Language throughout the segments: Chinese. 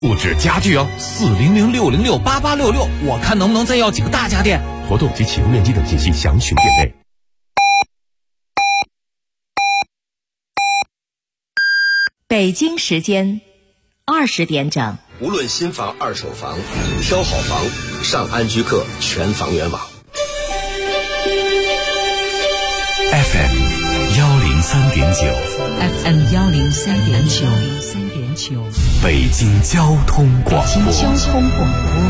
布置家具哦，400-606-8866，我看能不能再要几个大家电。 活动及启用面积等信息详询店内。 北京时间20点整。 无论新房、二手房，挑好房，上安居客全房源网。 FM 103.9 FM 103.9 北京交通广播。 北京交通广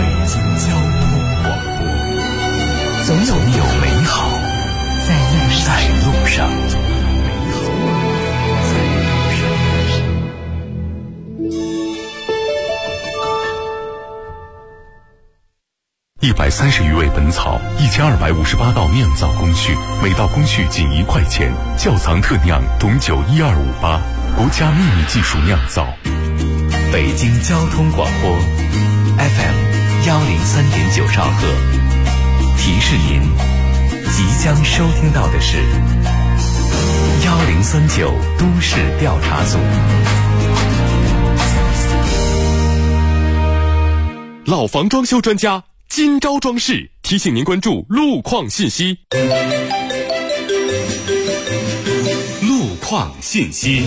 播，总有美好在路上。130余味本草，1258道酿造工序，每道工序仅1块钱。窖藏特酿董酒12588，国家秘密技术酿造。北京交通广播 FM 103.9兆赫，提示您即将收听到的是1039都市调查组。 老房装修专家今朝装饰提醒您关注路况信息。路况信息。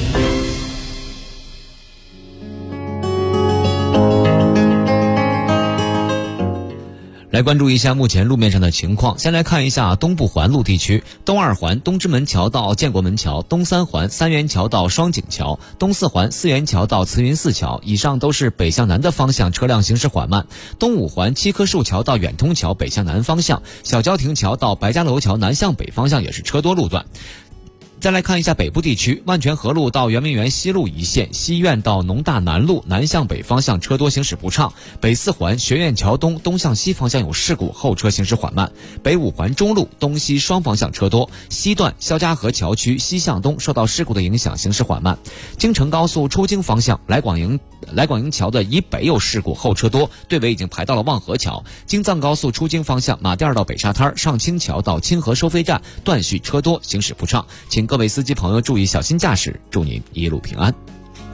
来关注一下目前路面上的情况。先来看一下东部环路地区，东二环东直门桥到建国门桥，东三环三元桥到双井桥，东四环四元桥到慈云寺桥，以上都是北向南的方向车辆行驶缓慢。东五环七棵树桥到远通桥北向南方向，小郊亭桥到白家楼桥南向北方向也是车多路段。再来看一下北部地区，万泉河路到圆明园西路一线，西苑到农大南路南向北方向车多行驶不畅。北四环学院桥东东向西方向有事故，后车行驶缓慢。北五环中路东西双方向车多，西段肖家河桥区西向东受到事故的影响行驶缓慢。京承高速出京方向来广营桥的以北有事故，后车多，队尾已经排到了望河桥。京藏高速出京方向马甸到北沙滩上清桥到清河收费站断续车多，行驶不畅，请各位司机朋友注意小心驾驶，祝您一路平安。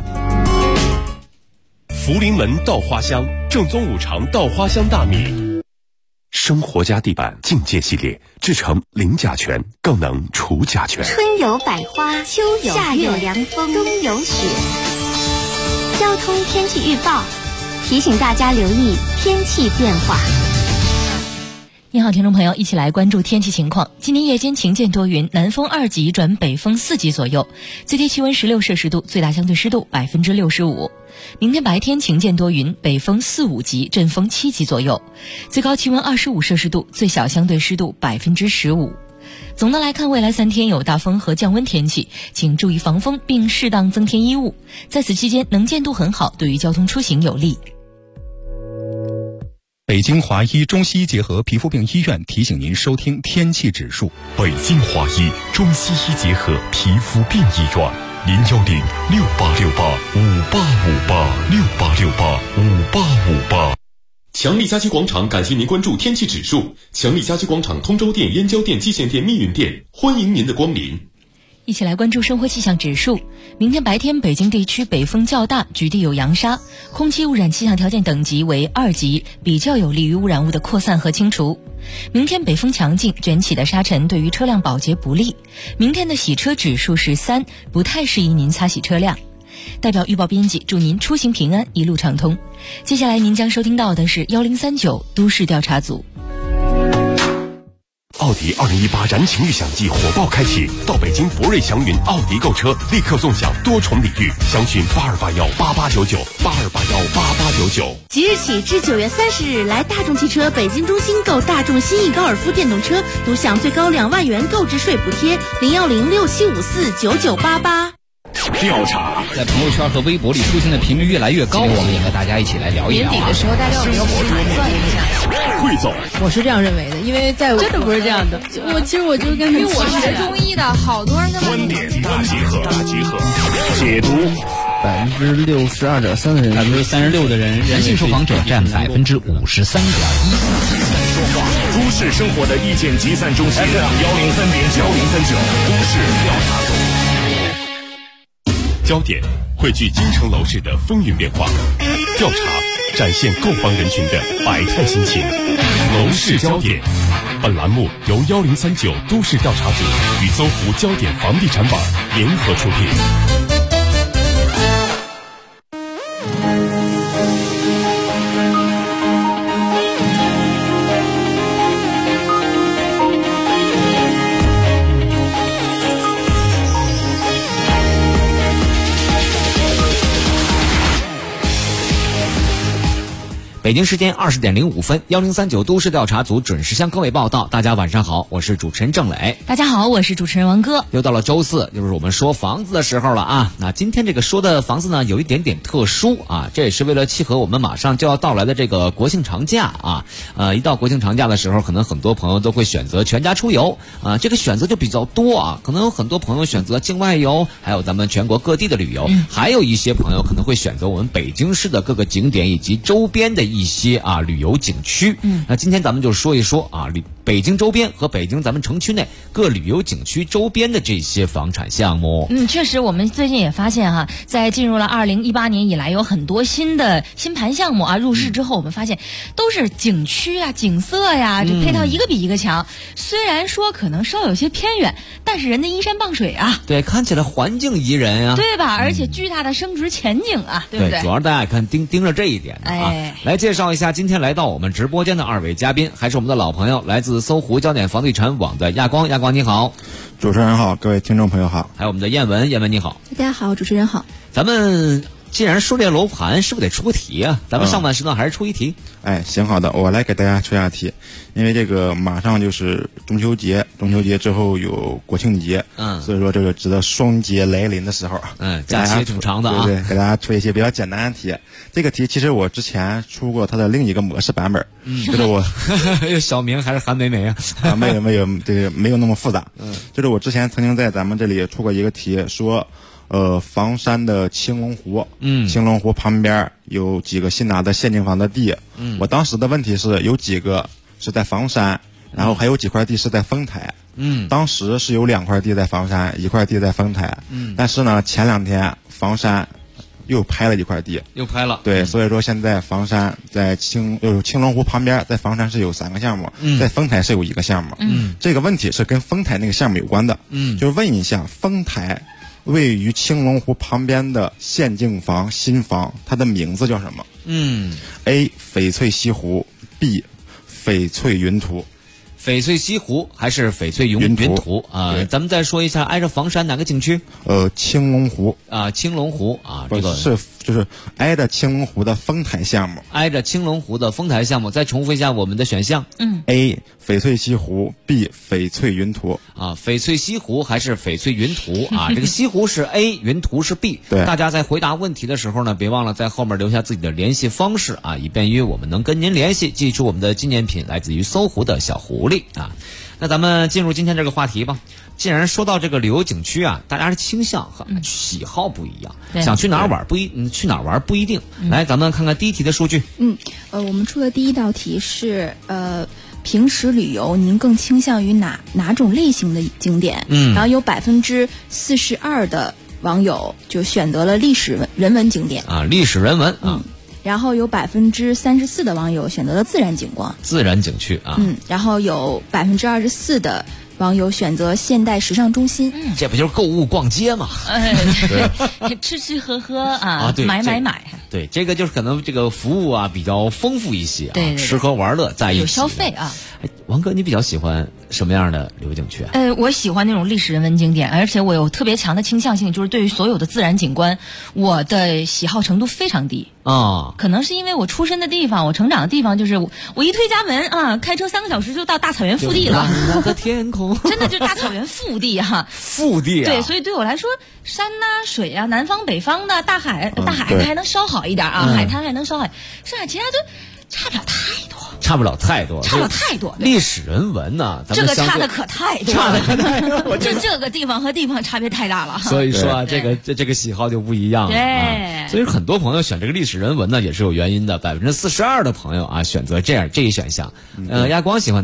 福临门稻花香，正宗五常稻花香大米。生活家地板境界系列，制成零甲醛，更能除甲醛。 春有百花，秋有夏有凉风，冬有雪。交通天气预报提醒大家留意天气变化。 你好，听众朋友，一起来关注天气情况。今天夜间晴间多云，南风2级转北风4级左右，最低气温16摄氏度，最大相对湿度65%。明天白天晴间多云，北风4、5级，阵风7级左右，最高气温25摄氏度，最小相对湿度15%。总的来看，未来3天有大风和降温天气，请注意防风并适当增添衣物。在此期间，能见度很好，对于交通出行有利。 北京华医中西医结合皮肤病医院提醒您收听天气指数。 北京华医中西医结合皮肤病医院，010-6868-5858，6858-5858。强力家居广场感谢您关注天气指数。强力家居广场通州店、燕郊店、蓟县店、密云店，欢迎您的光临。 一起来关注生活气象指数。明天白天北京地区北风较大，局地有扬沙，空气污染气象条件等级为2级，比较有利于污染物的扩散和清除。明天北风强劲，卷起的沙尘对于车辆保洁不利。明天的洗车指数是3，不太适宜您擦洗车辆。代表预报编辑祝您出行平安，一路畅通。接下来您将收听到的是1039都市调查组。 奥迪2018燃情预享季火爆开启，到北京博瑞祥云奥迪购车，立刻纵享多重礼遇，详询82818899，82818899。 即日起至9月30日，来大众汽车北京中心购大众新翼高尔夫电动车，独享最高2万元购置税补贴，01067549988。 调查在朋友圈和微博里出现的频率越来越高，我们也和大家一起来聊一聊。 年底的时候，大家有没有盘算一下？ 汇总， 我是这样认为的，因为在真的不是这样的。其实我就跟因为我学中医的，好多人跟观点大结合，解读。 62.3%的人 ，36%的人， 男性受访者占53.1%。 都市生活的意见集散中心，103.9，都市调查组。焦点， 汇聚京城楼市的风云变化，调查展现购房人群的百态心情。楼市焦点，本栏目由1039都市调查组与搜狐焦点房地产网联合出品。 北京时间20点05分，1039都市调查组准时向各位报道。大家晚上好，我是主持人郑磊。 大家好，我是主持人王哥。 又到了周四，就是我们说房子的时候了啊。那今天这个说的房子呢，有一点点特殊啊，这也是为了契合我们马上就要到来的这个国庆长假啊。一到国庆长假的时候，可能很多朋友都会选择全家出游啊，这个选择就比较多啊。可能有很多朋友选择境外游，还有咱们全国各地的旅游，还有一些朋友可能会选择我们北京市的各个景点以及周边的一些旅游景区。那今天咱们就说一说北京周边和北京咱们城区内各旅游景区周边的这些房产项目。 确实我们最近也发现在进入了2018年以来，有很多新盘项目入市之后，我们发现都是景区景色这配套一个比一个强。虽然说可能稍有些偏远，但是人家依山傍水对，看起来环境宜人对吧？而且巨大的升值前景对不对？ 主要大家看盯着这一点来介绍一下今天来到我们直播间的2位嘉宾，还是我们的老朋友，来自搜狐焦点房地产网的亚光。亚光你好。 主持人好，各位听众朋友好。 还有我们的燕文你好。 大家好，主持人好。 咱们既然说这楼盘，是不是得出个题啊？咱们上半时段还是出一题。 行，好的，我来给大家出一下题。因为这个马上就是中秋节之后有国庆节，所以说这个值得双节来临的时候， 假期挺长的对，给大家出一些比较简单的题。这个题其实我之前出过它的另一个模式版本，就是我小明还是韩梅梅没有，这个没有那么复杂。就是我之前曾经在咱们这里出过一个题，说房山的青龙湖，青龙湖旁边有几个新拿的限定房的地，我当时的问题是有几个是在房山，然后还有几块地是在丰台。当时是有2块地在房山，1块地在丰台。但是呢，前2天房山又拍了1块地，对，所以说现在房山在青龙湖旁边，在房山是有3个项目，在丰台是有1个项目。这个问题是跟丰台那个项目有关的，就是问一下丰台位于青龙湖旁边的限定房新房，它的名字叫什么？A. 翡翠西湖， B. 翡翠云图。 翡翠西湖还是翡翠云图咱们再说一下，挨着房山哪个景区？ 青龙湖青龙湖这个是就是挨着青龙湖的丰台项目， 挨着青龙湖的丰台项目。再重复一下我们的选项 A. 翡翠西湖， B. 翡翠云图。 翡翠西湖还是翡翠云图这个西湖是 A， 云图是 B。 对， 大家在回答问题的时候呢，别忘了在后面留下自己的联系方式以便于我们能跟您联系，寄出我们的纪念品，来自于搜狐的小狐狸那咱们进入今天这个话题吧。既然说到这个旅游景区大家的倾向和喜好不一样，想去哪儿玩去哪儿玩不一定。来，咱们看看第一题的数据。 我们出的第一道题是平时旅游您更倾向于哪种类型的景点？然后有42%的网友就选择了历史人文景点历史人文然后有34%的网友选择了自然景观、 自然景区然后有24%的网友选择现代时尚中心。 这不就是购物逛街吗？ 吃吃喝喝对， 买。 对，这个就是可能这个服务比较丰富一些对， 吃喝玩乐在一起， 有消费王哥，你比较喜欢什么样的旅游景区我喜欢那种历史人文景点，而且我有特别强的倾向性，就是对于所有的自然景观，我的喜好程度非常低可能是因为我出生的地方，我成长的地方，就是我一推家门开车3个小时就到大草原腹地了。 蓝的天空， 真的就是大草原腹地腹地对，所以对我来说，山水南方北方的大海还能稍好一点海滩还能稍好，剩下其他都差不了太多。 差不了太多。历史人文呢，咱们这个差的可太多了，这个地方和地方差别太大了。 所以说这个喜好就不一样了。 对， 所以很多朋友选这个历史人文呢，也是有原因的。42%的朋友选择这一选项。亚光喜欢哪儿？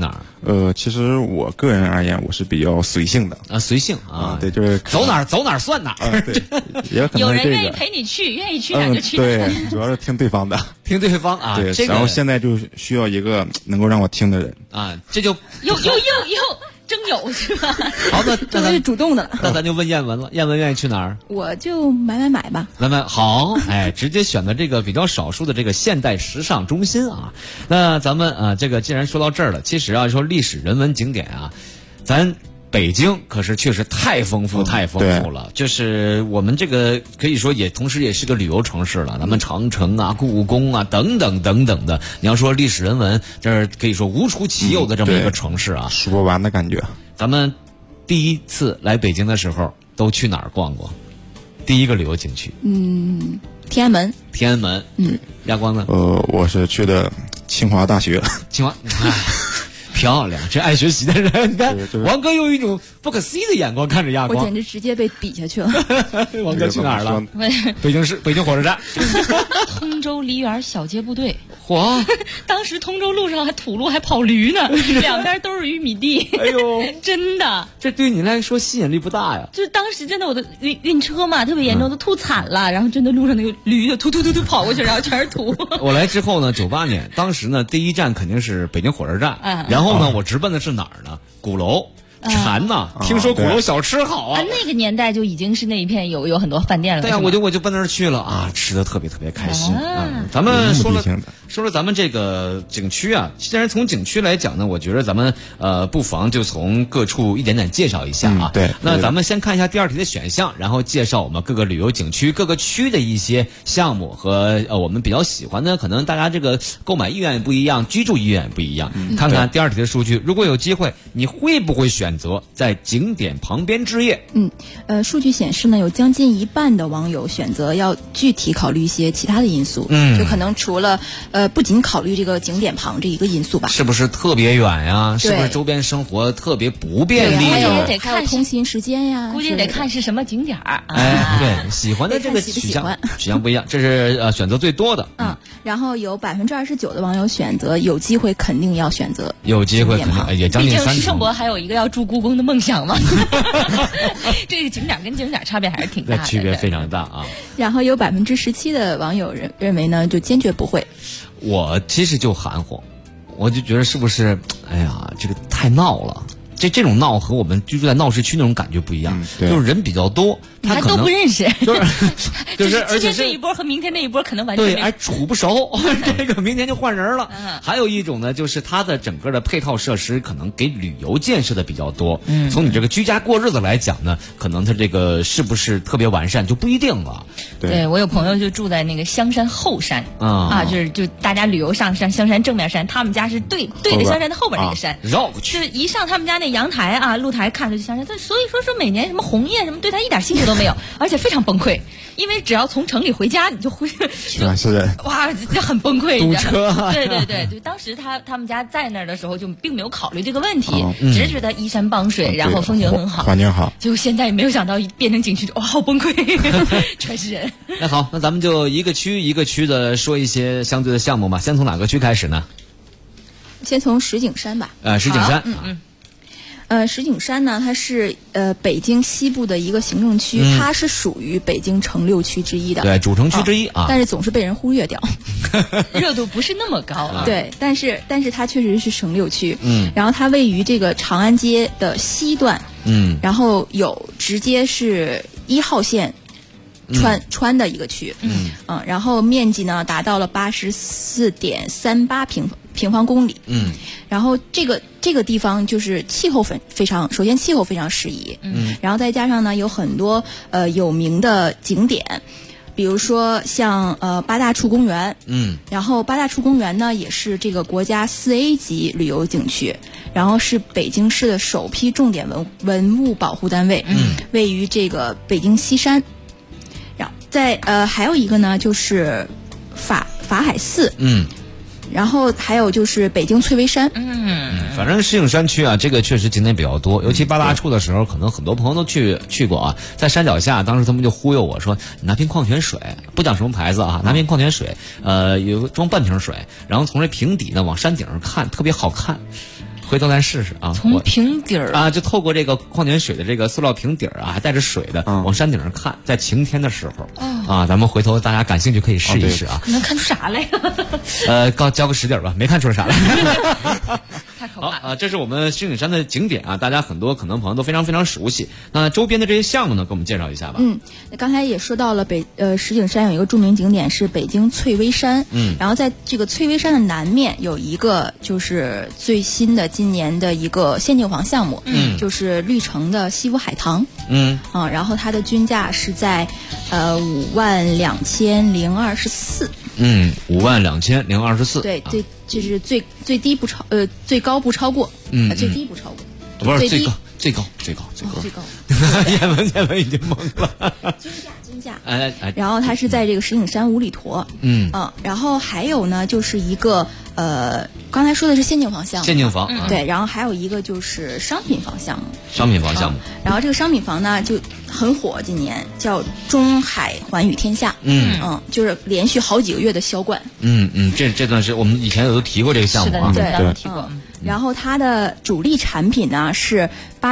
其实我个人而言，我是比较随性的啊，随性啊， 对，就是走哪儿算哪儿， 对，也可能有人愿意陪你去，愿意去哪就去哪。 对，主要是听对方的， 听对方啊。 对，然后现在就需要一个能够让我听的人啊，这就又征友是吧？ 好，那这是主动的。 那咱就问燕文了，燕文愿意去哪儿？ 我就买吧。 好，直接选择这个比较少数的这个现代时尚中心啊。那咱们这个既然说到这儿了，其实说历史人文景点啊，咱北京可是确实太丰富了，就是我们这个可以说同时也是个旅游城市了。咱们长城啊、故宫啊等等的，你要说历史人文，这是可以说无出其右的这么一个城市啊， 数不完的感觉。 咱们第一次来北京的时候都去哪儿逛过？第一个旅游景区？ 天安门。 亚光呢？ 我是去的清华大学。 清华，漂亮，这爱学习的人，你看王哥用一种不可思议的眼光看着亚光， 我简直直接被比下去了。 王哥去哪儿了？北京火车站。 通州梨园小街部队。 嚯！ 当时通州路上还土路还跑驴呢，两边都是玉米地。 哎呦， 真的， 这对你来说吸引力不大呀？ 就是当时真的我的晕车嘛，特别严重，都吐惨了。然后真的路上那个驴就突跑过去，然后全是土。 我来之后呢，98年，当时呢第一站肯定是北京火车站，然后呢我直奔的是哪儿呢？鼓楼。馋呐！听说鼓楼小吃好啊！ 那个年代就已经是那一片有很多饭店了。 对呀，我就奔那儿去了啊，吃的特别开心啊！咱们说了咱们这个景区啊，既然从景区来讲呢，我觉得咱们不妨就从各处一点点介绍一下啊。 对， 那咱们先看一下第二题的选项，然后介绍我们各个旅游景区各个区的一些项目和我们比较喜欢的，可能大家这个购买意愿也不一样，居住意愿也不一样。看看第二题的数据，如果有机会，你会不会选择在景点旁边置业？ 数据显示呢，有将近一半的网友选择要具体考虑一些其他的因素，就可能除了不仅考虑这个景点旁这一个因素吧。 是不是特别远呀？是不是周边生活特别不便利？ 还有通勤时间呀， 估计得看是什么景点儿。 对，喜欢的这个取向不一样，这是选择最多的。 然后有29%的网友选择有机会肯定要选择， 有机会肯定也将近30%。 毕竟盛博还有一个要住故宫的梦想嘛。这个景点跟景点差别还是挺大的， 区别非常大啊。 然后有17%的网友认为呢，就坚决不会。 我其实就含糊，我就觉得是不是，哎呀，这个太闹了。这种闹和我们居住在闹市区那种感觉不一样，就是人比较多，他可能都不认识， 就是而且这一波和明天那一波可能完全对，处不熟，这个明天就换人了。还有一种呢，就是它的整个的配套设施可能给旅游建设的比较多。从你这个居家过日子来讲呢，可能它这个是不是特别完善就不一定了。 对，我有朋友就住在那个香山后山就大家旅游上山香山正面山，他们家是对着香山的后边那个山， 绕过去， 就是一上他们家那阳台啊，露台看着就香山，所以说每年什么红叶什么对他一点兴趣都没有，而且非常崩溃，因为只要从城里回家，你就会是人哇，就很崩溃， 堵车。 对，就当时他们家在那儿的时候，就并没有考虑这个问题，只是觉得依山傍水，然后风景很好， 环境好。 结果现在也没有想到变成景区，哇，好崩溃，全是人。 那好，那咱们就一个区一个区的说一些相对的项目吧。先从哪个区开始呢？ 先从石景山吧。 石景山。 石景山呢，它是北京西部的一个行政区，它是属于北京城6区之一的， 对，主城区之一啊。 但是总是被人忽略掉， 热度不是那么高啊。 对，但是它确实是城6区。然后它位于这个长安街的西段。然后有直接是1号线穿的一个区。然后面积呢达到了84.38平方公里。然后这个地方就是气候非常适宜。然后再加上呢有很多有名的景点，比如说像八大处公园。然后八大处公园呢也是这个国家4A 级旅游景区，然后是北京市的首批重点文物保护单位。位于这个北京西山。然后还有一个呢就是法海寺。然后还有就是北京翠微山。 反正石景山区啊，这个确实景点比较多，尤其八大处的时候，可能很多朋友都去过啊。在山脚下，当时他们就忽悠我说，你拿瓶矿泉水，不讲什么牌子啊，拿瓶矿泉水，装半瓶水，然后从这平底呢往山顶上看，特别好看。 回头咱试试啊。 从瓶底儿啊，就透过这个矿泉水的这个塑料瓶底儿啊，还带着水的，往山顶上看，在晴天的时候啊，咱们回头大家感兴趣可以试一试啊。 能看出啥来？ 交个实底儿吧，没看出来啥来。 太可怕了。 好这是我们石景山的景点啊，大家很多可能朋友都非常非常熟悉。那周边的这些项目呢，给我们介绍一下吧。 刚才也说到了石景山有一个著名景点是北京翠微山，然后在这个翠微山的南面有一个就是最新的今年的一个限定房项目，就是绿城的西府海棠，然后它的均价是在52024。 52024。 对，就是最低不超最高不超过，最低不超过， 不是最高。 最高， 叶文已经懵了。 均价，然后它是在这个石景山五里坨，然后还有呢，就是一个刚才说的是限定房项目， 限定房， 对，然后还有一个就是商品房项目，然后这个商品房呢就很火，今年叫中海寰宇天下，就是连续好几个月的销冠， 这段是我们以前有提过这个项目啊， 对，提过。然后它的主力产品呢是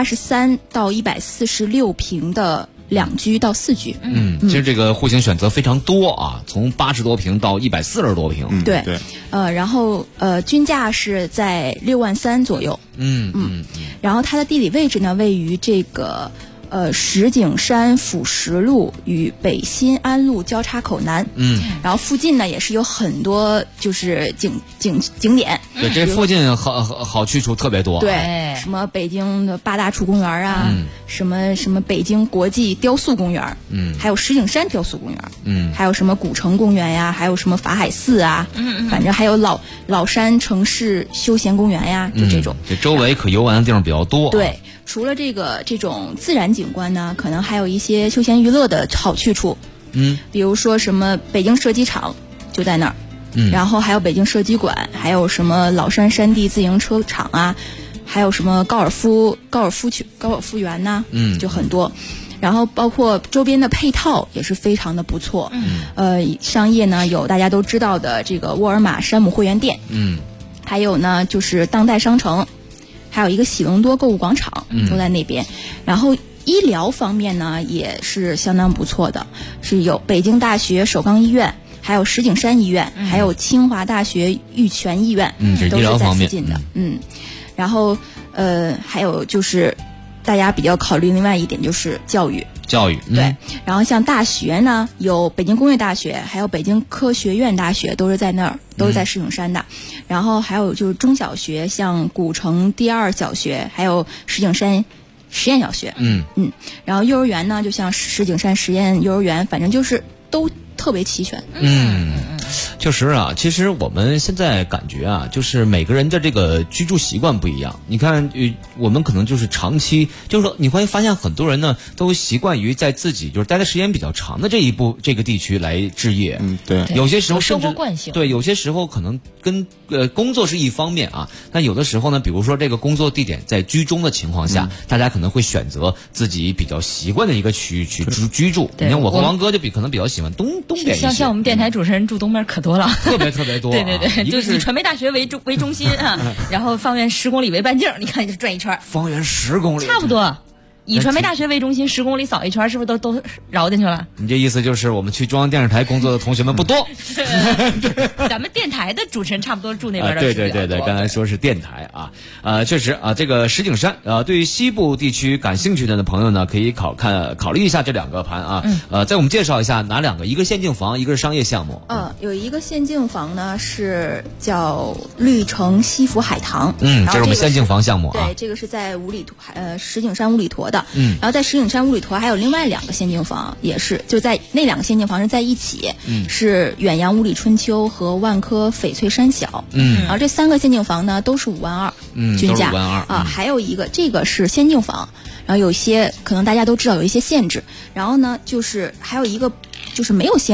83到146平的2居到4居。 其实这个户型选择非常多啊，从80多平到140多平。 对，然后均价是在63000左右。然后它的地理位置呢位于这个石景山辅石路与北新安路交叉口南，然后附近呢也是有很多就是景点， 对，这附近好去处特别多， 对，什么北京的8大处公园啊，什么北京国际雕塑公园，还有石景山雕塑公园，还有什么古城公园呀，还有什么法海寺啊，反正还有老山城市休闲公园呀，就这种， 这周围可游玩的地方比较多， 对。除了这种自然景观呢，可能还有一些休闲娱乐的好去处，比如说什么北京射击场就在那儿，然后还有北京射击馆，还有什么老山山地自行车场啊，还有什么高尔夫园呐，就很多。然后包括周边的配套也是非常的不错，商业呢有大家都知道的这个沃尔玛山姆会员店，还有呢就是当代商城。还有一个喜隆多购物广场都在那边，然后医疗方面呢也是相当不错的，是有北京大学首钢医院，还有石景山医院，还有清华大学玉泉医院，都是在附近的，然后还有就是大家比较考虑另外一点就是教育，对，然后像大学呢有北京工业大学，还有北京科学院大学，都是在那儿，都是在石景山的。然后还有就是中小学，像古城第2小学，还有石景山实验小学，然后幼儿园呢就像石景山实验幼儿园，反正就是都特别齐全。 确实啊，其实我们现在感觉啊，就是每个人的这个居住习惯不一样。你看，我们可能就是长期，就是说你会发现很多人呢都习惯于在自己就是待的时间比较长的这个地区来置业。 对， 有些时候甚至生活惯性， 对，有些时候可能跟工作是一方面啊，但有的时候呢，比如说这个工作地点在居中的情况下，大家可能会选择自己比较习惯的一个区域去居住。你看我和王哥就可能比较喜欢东边一些， 像我们电台主持人住东边可多了， 特别多。 对，就是以传媒大学为中心啊，然后方圆10公里为半径，你看就转一圈， 方圆10公里， 差不多。以传媒大学为中心10公里扫一圈，是不是都绕进去了？ 你这意思就是我们去中央电视台工作的同学们不多。 咱们电台的主持人差不多住那边的。 对，刚才说是电台啊，确实啊，这个石景山对于西部地区感兴趣的朋友呢，可以考虑一下这2个盘啊。再我们介绍一下哪2个，一个限定房，一个是商业项目。 有一个限定房呢是叫绿城西府海棠， 这是我们限定房项目啊。 对，这个是在石景山五里坨。然后在石景山五里坨还有另外2个限定房，也是就在那2个限定房是在一起，是远洋五里春秋和万科翡翠山小，然后这3个限定房呢都是52000，均价还有一个这个是限定房，然后有些可能大家都知道有一些限制，然后呢就是还有一个就是没有限制的，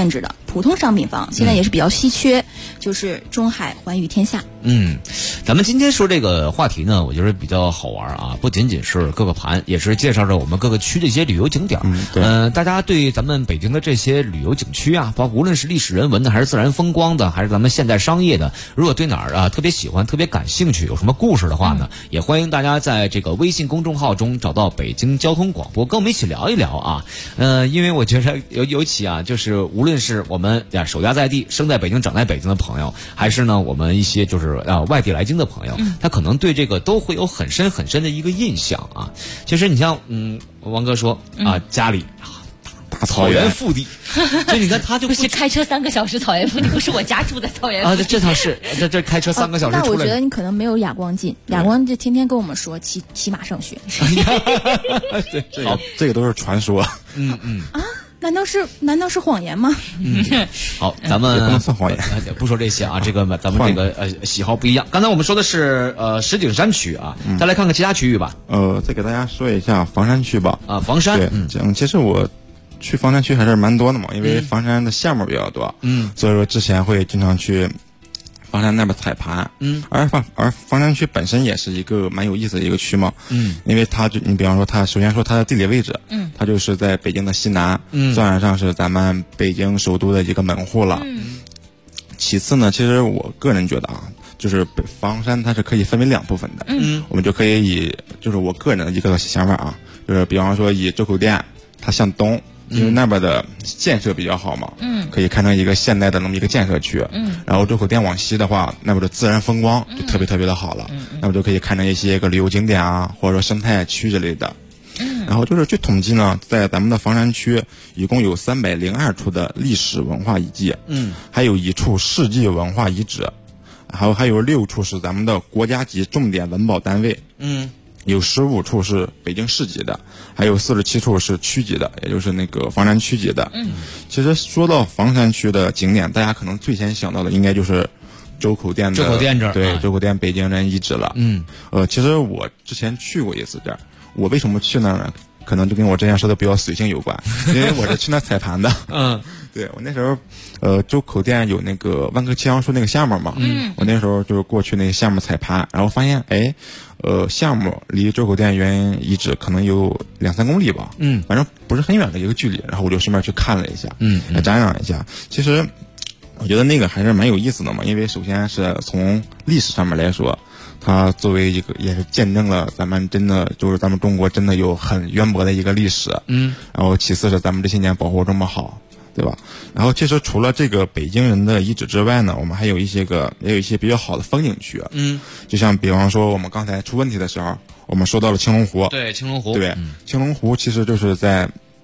普通商品房，现在也是比较稀缺，就是中海环宇天下。 咱们今天说这个话题呢，我觉得比较好玩啊，不仅仅是各个盘，也是介绍着我们各个区的一些旅游景点。大家对咱们北京的这些旅游景区啊，包括无论是历史人文的，还是自然风光的，还是咱们现代商业的，如果对哪儿啊特别喜欢、特别感兴趣，有什么故事的话呢，也欢迎大家在这个微信公众号中找到北京交通广播，跟我们一起聊一聊啊。因为我觉得尤其啊，就是无论是我们守家在地、生在北京、长在北京的朋友，还是呢我们一些就是外地来京的朋友，他可能对这个都会有很深很深的一个印象啊。其实你像王哥说啊，家里大草原腹地，所以你看他就不是开车3个小时草原腹地，不是我家住在草原腹地啊，这倒是这开车3个小时出来。 但我觉得你可能没有哑光近，哑光就天天跟我们说骑马上学。 对，这个都是传说。 难道是谎言吗？ 好，咱们也不能算谎言， 不说这些啊。这个咱们这个喜好不一样。刚才我们说的是石景山区啊，再来看看其他区域吧。 再给大家说一下房山区吧。 房山。 对，其实我去房山区还是蛮多的嘛，因为房山的项目比较多。所以说之前会经常去房山那边踩盘。而房山区本身也是一个蛮有意思的一个区嘛。因为你比方说它首先说它的地理位置，它就是在北京的西南，算上是咱们北京首都的一个门户了。其次呢，其实我个人觉得啊，就是房山它是可以分为2部分的。我们就可以就是我个人的一个想法啊，就是比方说以周口店它向东。因为那边的建设比较好嘛，可以看成一个现代的那么一个建设区。然后周口店往西的话，那边的自然风光就特别特别的好了，那么就可以看成一些个旅游景点啊，或者说生态区之类的。然后就是据统计呢，在咱们的房山区一共有302处的历史文化遗迹，还有1处世纪文化遗址，还有6处是咱们的国家级重点文保单位。有15处是北京市级的，还有47处是区级的，也就是那个房山区级的。其实说到房山区的景点，大家可能最先想到的应该就是周口店的周口店这儿， 对，周口店北京人遗址了。其实我之前去过一次这儿，我为什么去那儿呢？可能就跟我之前说的比较随性有关，因为我是去那踩盘的。对，我那时候，周口店有那个万科七杨树那个项目嘛，我那时候就是过去那个项目踩盘，然后发现，项目离周口店原遗址可能有2-3公里吧，反正不是很远的一个距离，然后我就顺便去看了一下，瞻仰一下。其实我觉得那个还是蛮有意思的嘛，因为首先是从历史上面来说，它作为一个也是见证了咱们真的就是咱们中国真的有很渊博的一个历史，然后其次是咱们这些年保护这么好，对吧？然后其实除了这个北京人的遗址之外呢，我们还有一些比较好的风景区，就像比方说我们刚才出问题的时候，我们说到了青龙湖， 对，青龙湖， 对，青龙湖其实就是在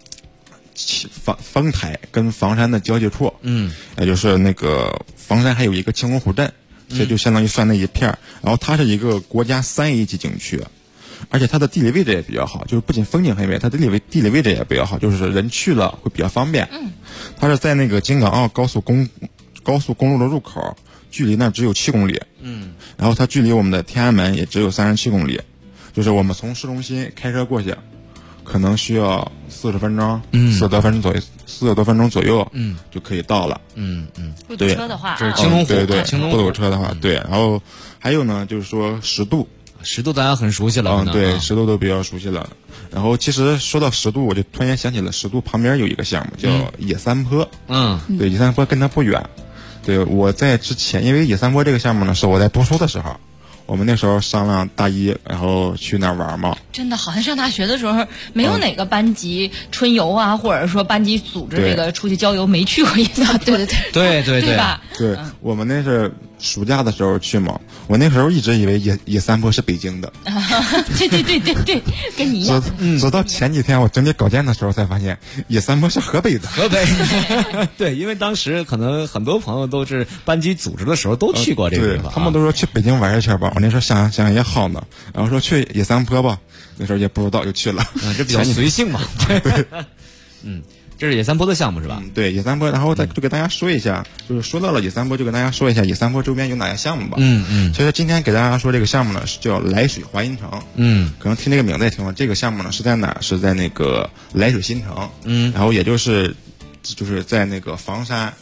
丰台跟房山的交界处，也就是那个房山还有一个青龙湖镇，所以就相当于算那一片儿。然后它是一个国家3A 级景区，而且它的地理位置也比较好，就是不仅风景很美，它的地理位置也比较好，就是人去了会比较方便。它是在那个京港澳高速公路的入口，距离那只有7公里。然后它距离我们的天安门也只有37公里，就是我们从市中心开车过去，可能需要40分钟，40多分钟左右，就可以到了。 不堵车的话， 这是青龙湖， 对， 青龙不堵车的话，对。然后还有呢，就是说10渡大家很熟悉了， 对，10渡都比较熟悉了。然后其实说到10渡，我就突然间想起了10渡旁边有一个项目叫野三坡，对，野三坡跟它不远。对，我在之前，因为野三坡这个项目呢，是我在读书的时候。我们那时候上了大一，然后去那儿玩嘛。 真的好像上大学的时候，没有哪个班级春游啊，或者说班级组织这个出去郊游没去过野三坡。对吧？ 对，我们那是暑假的时候去嘛。我那时候一直以为野三坡是北京的。 对，跟你一样。 直到前几天我整理稿件的时候才发现，野三坡是河北的。 河北。对，因为当时可能很多朋友都是班级组织的时候都去过这个地方， 他们都说去北京玩一圈吧。我那时候想想也好呢，然后说去野三坡吧，那时候也不知道就去了， 这比较随性嘛。对，这是野三坡的项目是吧？ 对，野三坡，然后再就给大家说一下，就是说到了野三坡，就跟大家说一下野三坡周边有哪些项目吧。其实今天给大家说这个项目呢，是叫涞水华阴城。可能听这个名字也听过，这个项目呢是在哪儿？是在那个涞水新城。然后也就是在那个房山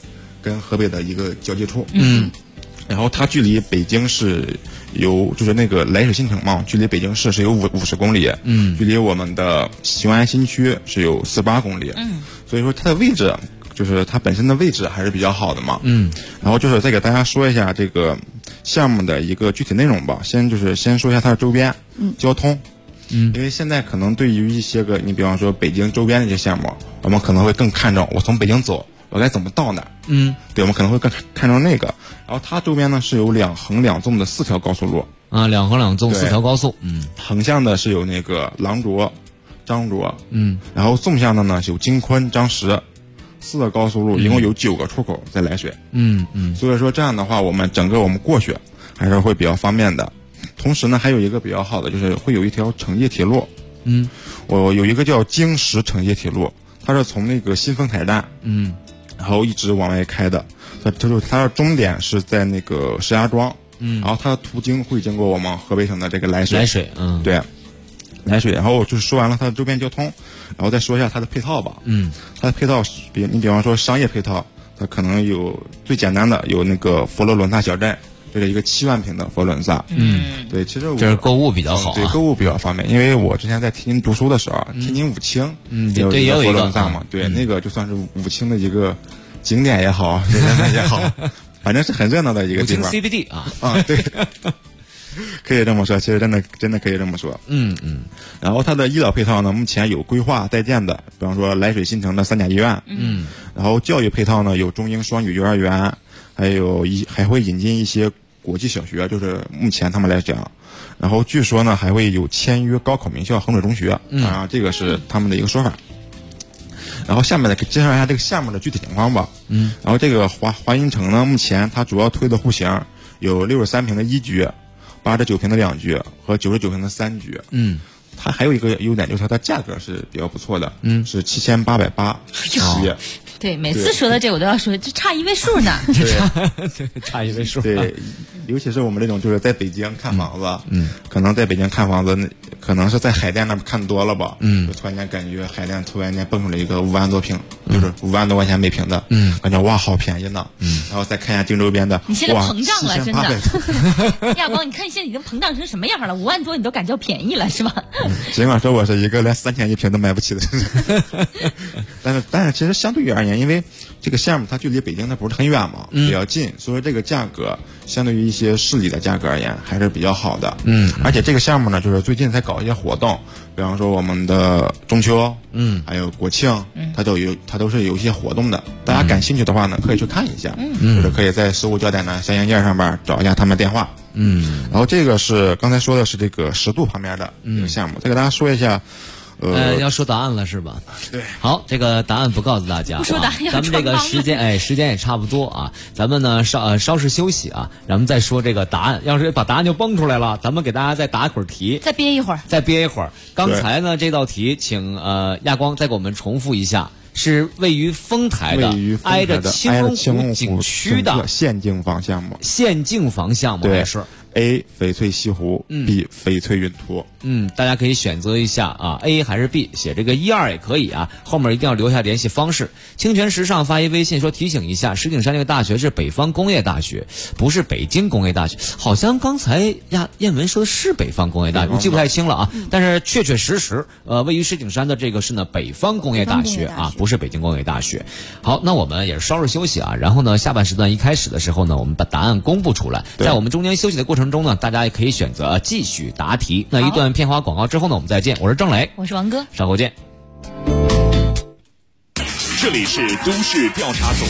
跟河北的一个交界处。然后它距离北京是就是那个涞水新城嘛，距离北京市是有50公里，距离我们的雄安新区是有48公里，所以说它的位置就是它本身的位置还是比较好的嘛，然后就是再给大家说一下这个项目的一个具体内容吧，先说一下它的周边交通，因为现在可能对于一些个你比方说北京周边的一些项目，我们可能会更看重我从北京走我该怎么到哪儿，对，我们可能会更看重那个。然后它周边呢是有2横2纵的4条高速路啊，2横2纵4条高速， 横向的是有那个郎卓、张卓，然后纵向的呢是有京昆、张石，4个高速路，一共有9个出口在涞水，所以说这样的话，我们过去还是会比较方便的。同时呢，还有一个比较好的就是会有一条城界铁路，我有一个叫京石城界铁路，它是从那个新丰台站，然后一直往外开的，它的终点是在那个石家庄，然后它的途经会经过我们河北省的这个涞水，对，涞水。然后就是说完了它的周边交通，然后再说一下它的配套吧，它的配套你比方说商业配套，它可能有最简单的有那个佛罗伦萨小镇。这是一个7万平的佛罗伦萨，对，其实这是购物比较好， 对，购物比较方便。因为我之前在天津读书的时候，天津武清， 也有一个佛罗伦萨嘛，对，那个就算是武清的一个景点也好，人也好，反正是很热闹的一个地方。 武清 CBD 啊， 对，可以这么说，其实真的可以这么说，然后它的医疗配套呢，目前有规划在建的，比方说涞水新城的3甲医院，然后教育配套呢有中英双语幼儿园，还会引进一些国际小学，就是目前他们来讲，然后据说呢还会有签约高考名校衡水中学，这个是他们的一个说法。然后下面来介绍一下这个项目的具体情况吧。然后这个华阴城呢，目前它主要推的户型有63平的1居、89平的2居和99平的3居。它还有一个优点就是它的价格是比较不错的，是7880起。 对，每次说到这我都要说，就差1位数呢。 对，差1位数。 对，尤其是我们这种就是在北京看房子，可能在北京看房子，可能是在海淀那边看多了吧，就突然间感觉海淀突然间蹦出来一个5万多平，就是5万多块钱每平的，感觉哇好便宜呢。然后再看一下京周边的， 你现在膨胀了，真的。亚光，你看现在已经膨胀成什么样了？5万多你都感觉便宜了是吧？ 尽管说我是一个连3000一平都买不起的人，但是其实相对于而言，因为这个项目它距离北京它不是很远嘛，比较近，所以这个价格相对于一些市里的价格而言还是比较好的。而且这个项目呢，就是最近在搞一些活动，比方说我们的中秋，还有国庆，它都是有一些活动的。大家感兴趣的话呢，可以去看一下，就是可以在搜狐焦点的详情页上边找一下他们电话。然后这个是刚才说的是这个10渡旁边的一个项目，再给大家说一下。 要说答案了是吧？ 对， 好，这个答案不告诉大家， 不说答案， 咱们这个时间也差不多啊，咱们呢稍事休息啊，咱们再说这个答案。要是把答案就蹦出来了，咱们给大家再答一会儿题， 再憋一会儿。 刚才呢这道题，请亚光再给我们重复一下，是位于丰台的，挨着青龙湖景区的县境房项目。 还是 A 翡翠西湖，B 翡翠云图。 大家可以选择一下啊 ，A 还是 B， 写这个12也可以啊，后面一定要留下联系方式。清泉时尚发一微信说提醒一下，石景山这个大学是北方工业大学，不是北京工业大学。好像刚才燕文说的是北方工业大学，我记不太清了啊。但是确实，位于石景山的这个是呢北方工业大学啊，不是北京工业大学。好，那我们也是稍事休息啊，然后呢下半时段一开始的时候呢，我们把答案公布出来，在我们中间休息的过程中呢，大家也可以选择继续答题。那一段片花广告之后呢，我们再见。我是郑磊， 我是王哥， 稍后见。 这里是都市调查组。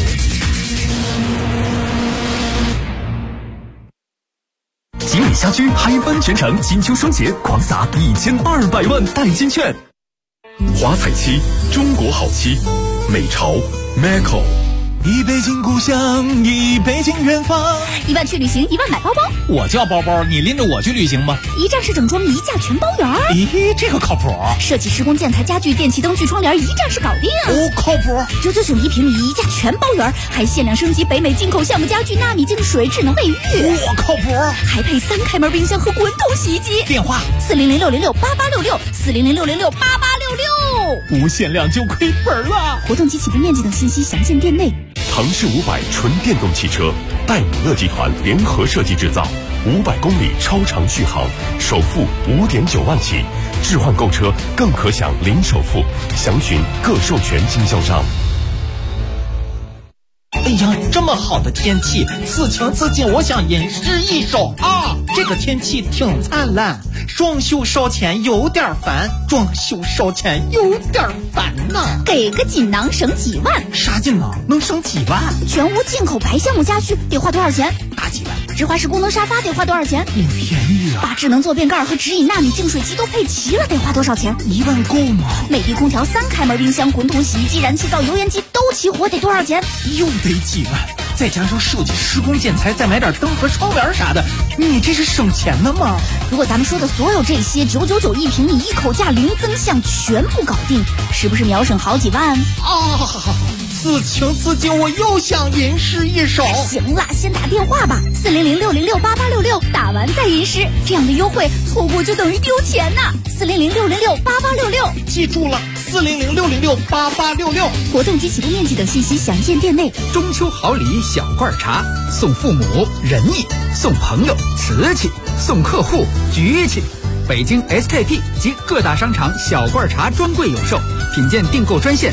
吉美家居嗨翻全城，金秋双节狂撒1200万代金券。华彩漆，中国好漆，美潮 Maco。 一北京故乡，一北京远方。 1万去旅行，1万买包包。 我叫包包，你拎着我去旅行吧。 一站式整装，一价全包圆。 咦，这个靠谱。 设计、施工、建材、家具、电器灯具、窗帘，一站式搞定。 哦，靠谱。 999一平米，一价全包圆，还限量升级北美进口橡木家具、纳米净水、智能卫浴。 我靠谱。 还配3开门冰箱和滚筒洗衣机。 电话 40060688866，40060688866。 无限量就亏本了。 活动及起步面积等信息详见店内。 唐氏500纯电动汽车，戴姆勒集团联合设计制造，500公里超长续航，首付5.9万起，置换购车更可享零首付，详询各授权经销商。 哎呀，这么好的天气，此情此景，我想吟诗一首啊！这个天气挺灿烂，装修烧钱有点烦，装修烧钱有点烦呐。 给个锦囊省几万？ 啥锦囊能省几万？ 全屋进口白橡木家具得花多少钱？ 大几万。 直滑式功能沙发得花多少钱？ 挺便宜啊。 把智能坐便盖和直饮纳米净水机都配齐了，得花多少钱 ？1万够吗？ 美的空调、3开门冰箱、滚筒洗衣机、燃气灶、油烟机都齐活，得多少钱？ 又得几万，再加上设计、施工、建材，再买点灯和窗帘啥的，你这是省钱了吗？ 如果咱们说的所有这些999一平米，一口价零增项，全部搞定，是不是秒省好几万？ 此情此景，我又想吟诗一首。 行了，先打电话吧，400-606-8866，打完再吟诗，这样的优惠错过就等于丢钱呐。400-606-8866， 记住了，400-606-8866。 活动及启动面积等信息详见店内。 中秋好礼小罐茶，送父母仁义，送朋友瓷器，送客户局气。北京 SKP 及各大商场小罐茶专柜有售，品鉴订购专线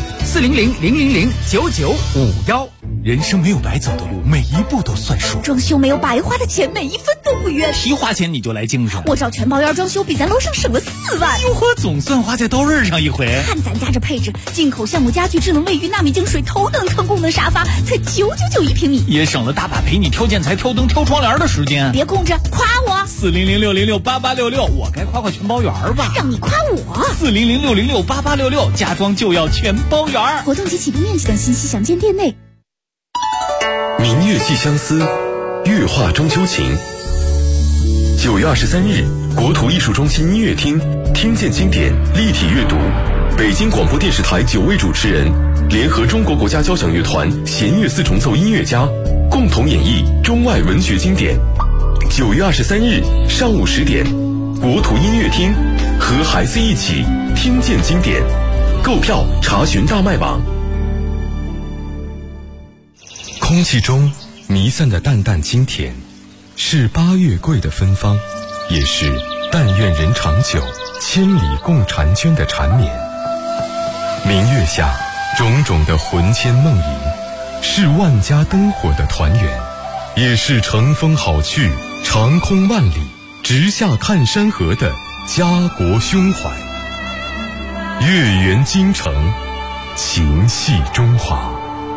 400-000-9951。 人生没有白走的路，每一步都算数。 装修没有白花的钱，每一分都不冤。 提花钱你就来精神， 我找全包烟装修比咱楼上省了4万。 哟呵，总算花在刀刃上一回。 看咱家这配置，进口橡木家具、智能卫浴、纳米净水、头等舱功能沙发，才999一平米， 也省了大把陪你挑建材、挑灯、挑窗帘的时间。 别空着，夸我。 400-606-8866，我该夸夸全包圆吧？ 让你夸我。 400-606-8866，家装就要全包圆。 活动及启动面积等信息详见店内。 明月寄相思，月画中秋情。9月23日，国土艺术中心音乐厅听见经典立体阅读，北京广播电视台9位主持人联合中国国家交响乐团弦乐四重奏音乐家，共同演绎中外文学经典。9月23日上午10点，国土音乐厅和孩子一起听见经典，购票查询大麦网。空气中弥散的淡淡清甜，是8月桂的芬芳，也是但愿人长久，千里共婵娟的缠绵。明月下，种种的魂牵梦萦，是万家灯火的团圆，也是乘风好去，长空万里，直下看山河的家国胸怀。月圆京城，情系中华。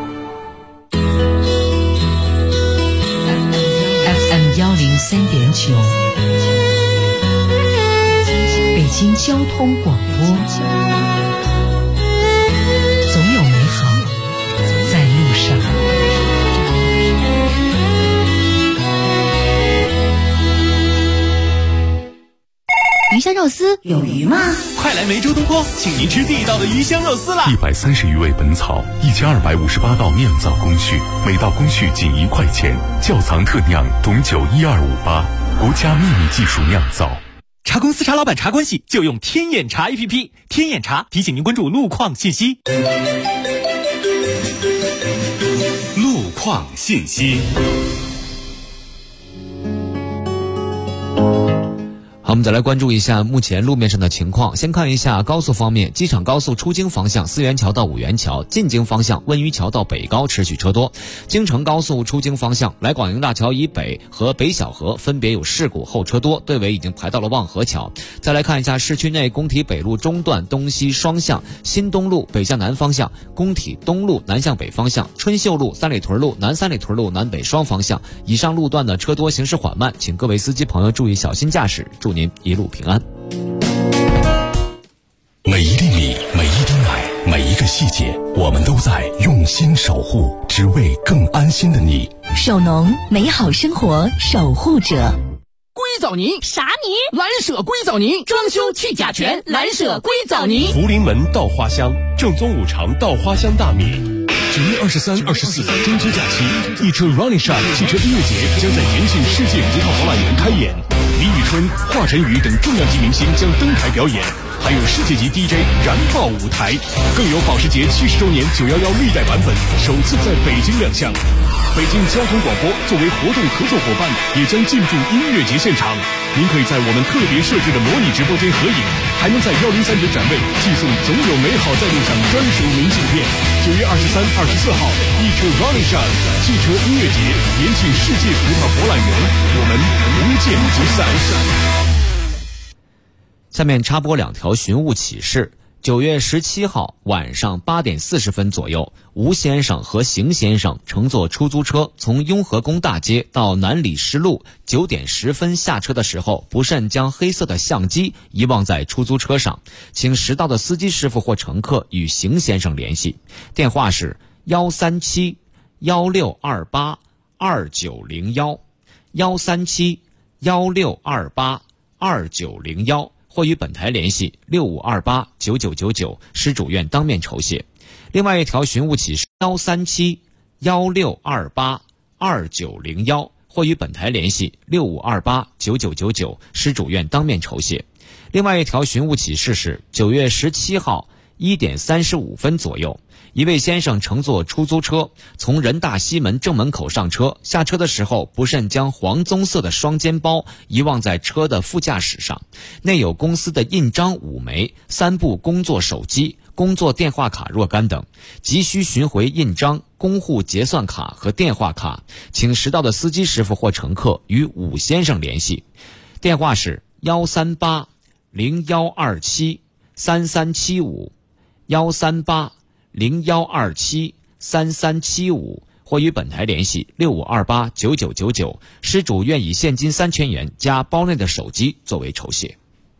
103.9，北京交通广播，总有美好在路上。 鱼香肉丝有鱼吗？ 快来梅州东坡，请您吃地道的鱼香肉丝啦 ！130余味本草，1258道酿造工序，每道工序仅1块钱，窖藏特酿董酒12588，国家秘密技术酿造。 茶公司茶老板茶关系就用天眼茶 APP， 天眼茶提醒您关注路况信息。 路况信息。 好，我们再来关注一下目前路面上的情况。先看一下高速方面，机场高速出京方向4元桥到5元桥，进京方向温榆桥到北高持续车多。京承高速出京方向来广营大桥以北和北小河分别有事故，后车多，队尾已经排到了望河桥。再来看一下市区内工体北路中段东西双向，新东路北向南方向，工体东路南向北方向，春秀路三里屯路南三里屯路南北双方向。以上路段的车多，行驶缓慢，请各位司机朋友注意小心驾驶，祝您一路平安。 每一粒米，每一滴奶，每一个细节，我们都在用心守护，只为更安心的你。 首农，美好生活守护者。 硅藻泥啥泥？ 蓝舍硅藻泥，装修去甲醛，蓝舍硅藻泥。 福临门稻花香，正宗五常稻花香大米。 9月23、24中秋假期，易车 Running Shop 汽车音乐节将在延庆世界5号博览园开演。 李宇春、华晨宇等重量级明星将登台表演，还有世界级 DJ 燃爆舞台，更有保时捷70周年911历代版本首次在北京亮相。北京交通广播作为活动合作伙伴，也将进驻音乐节现场。您可以在我们特别设置的模拟直播间合影，还能在103展位寄送总有美好在路上专属明信片。9月23、24号，一车 Running Shine 汽车音乐节，延庆世界葡萄博览园，我们不见不散。 下面插播2条寻物启事。9月17号晚上8点40分左右，吴先生和邢先生乘坐出租车从雍和宫大街到南礼士路，9点10分下车的时候，不慎将黑色的相机遗忘在出租车上，请识到的司机师傅或乘客与邢先生联系，电话是137-1628-2901，137-1628-2901。或与本台联系6528-9999，施主愿当面酬谢。另外一条寻物启事137-1628-2901，或与本台联系6528-9999，施主愿当面酬谢。另外一条寻物启事是9月17号1点35分左右，一位先生乘坐出租车从人大西门正门口上车，下车的时候不慎将黄棕色的双肩包遗忘在车的副驾驶上，内有公司的印章5枚、3部工作手机、工作电话卡若干等，急需寻回印章、公户结算卡和电话卡，请识到的司机师傅或乘客与武先生联系，电话是138-0127-3375，138-0127-3375，或与本台联系6528-9999，施主愿以现金3000元加包内的手机作为酬谢。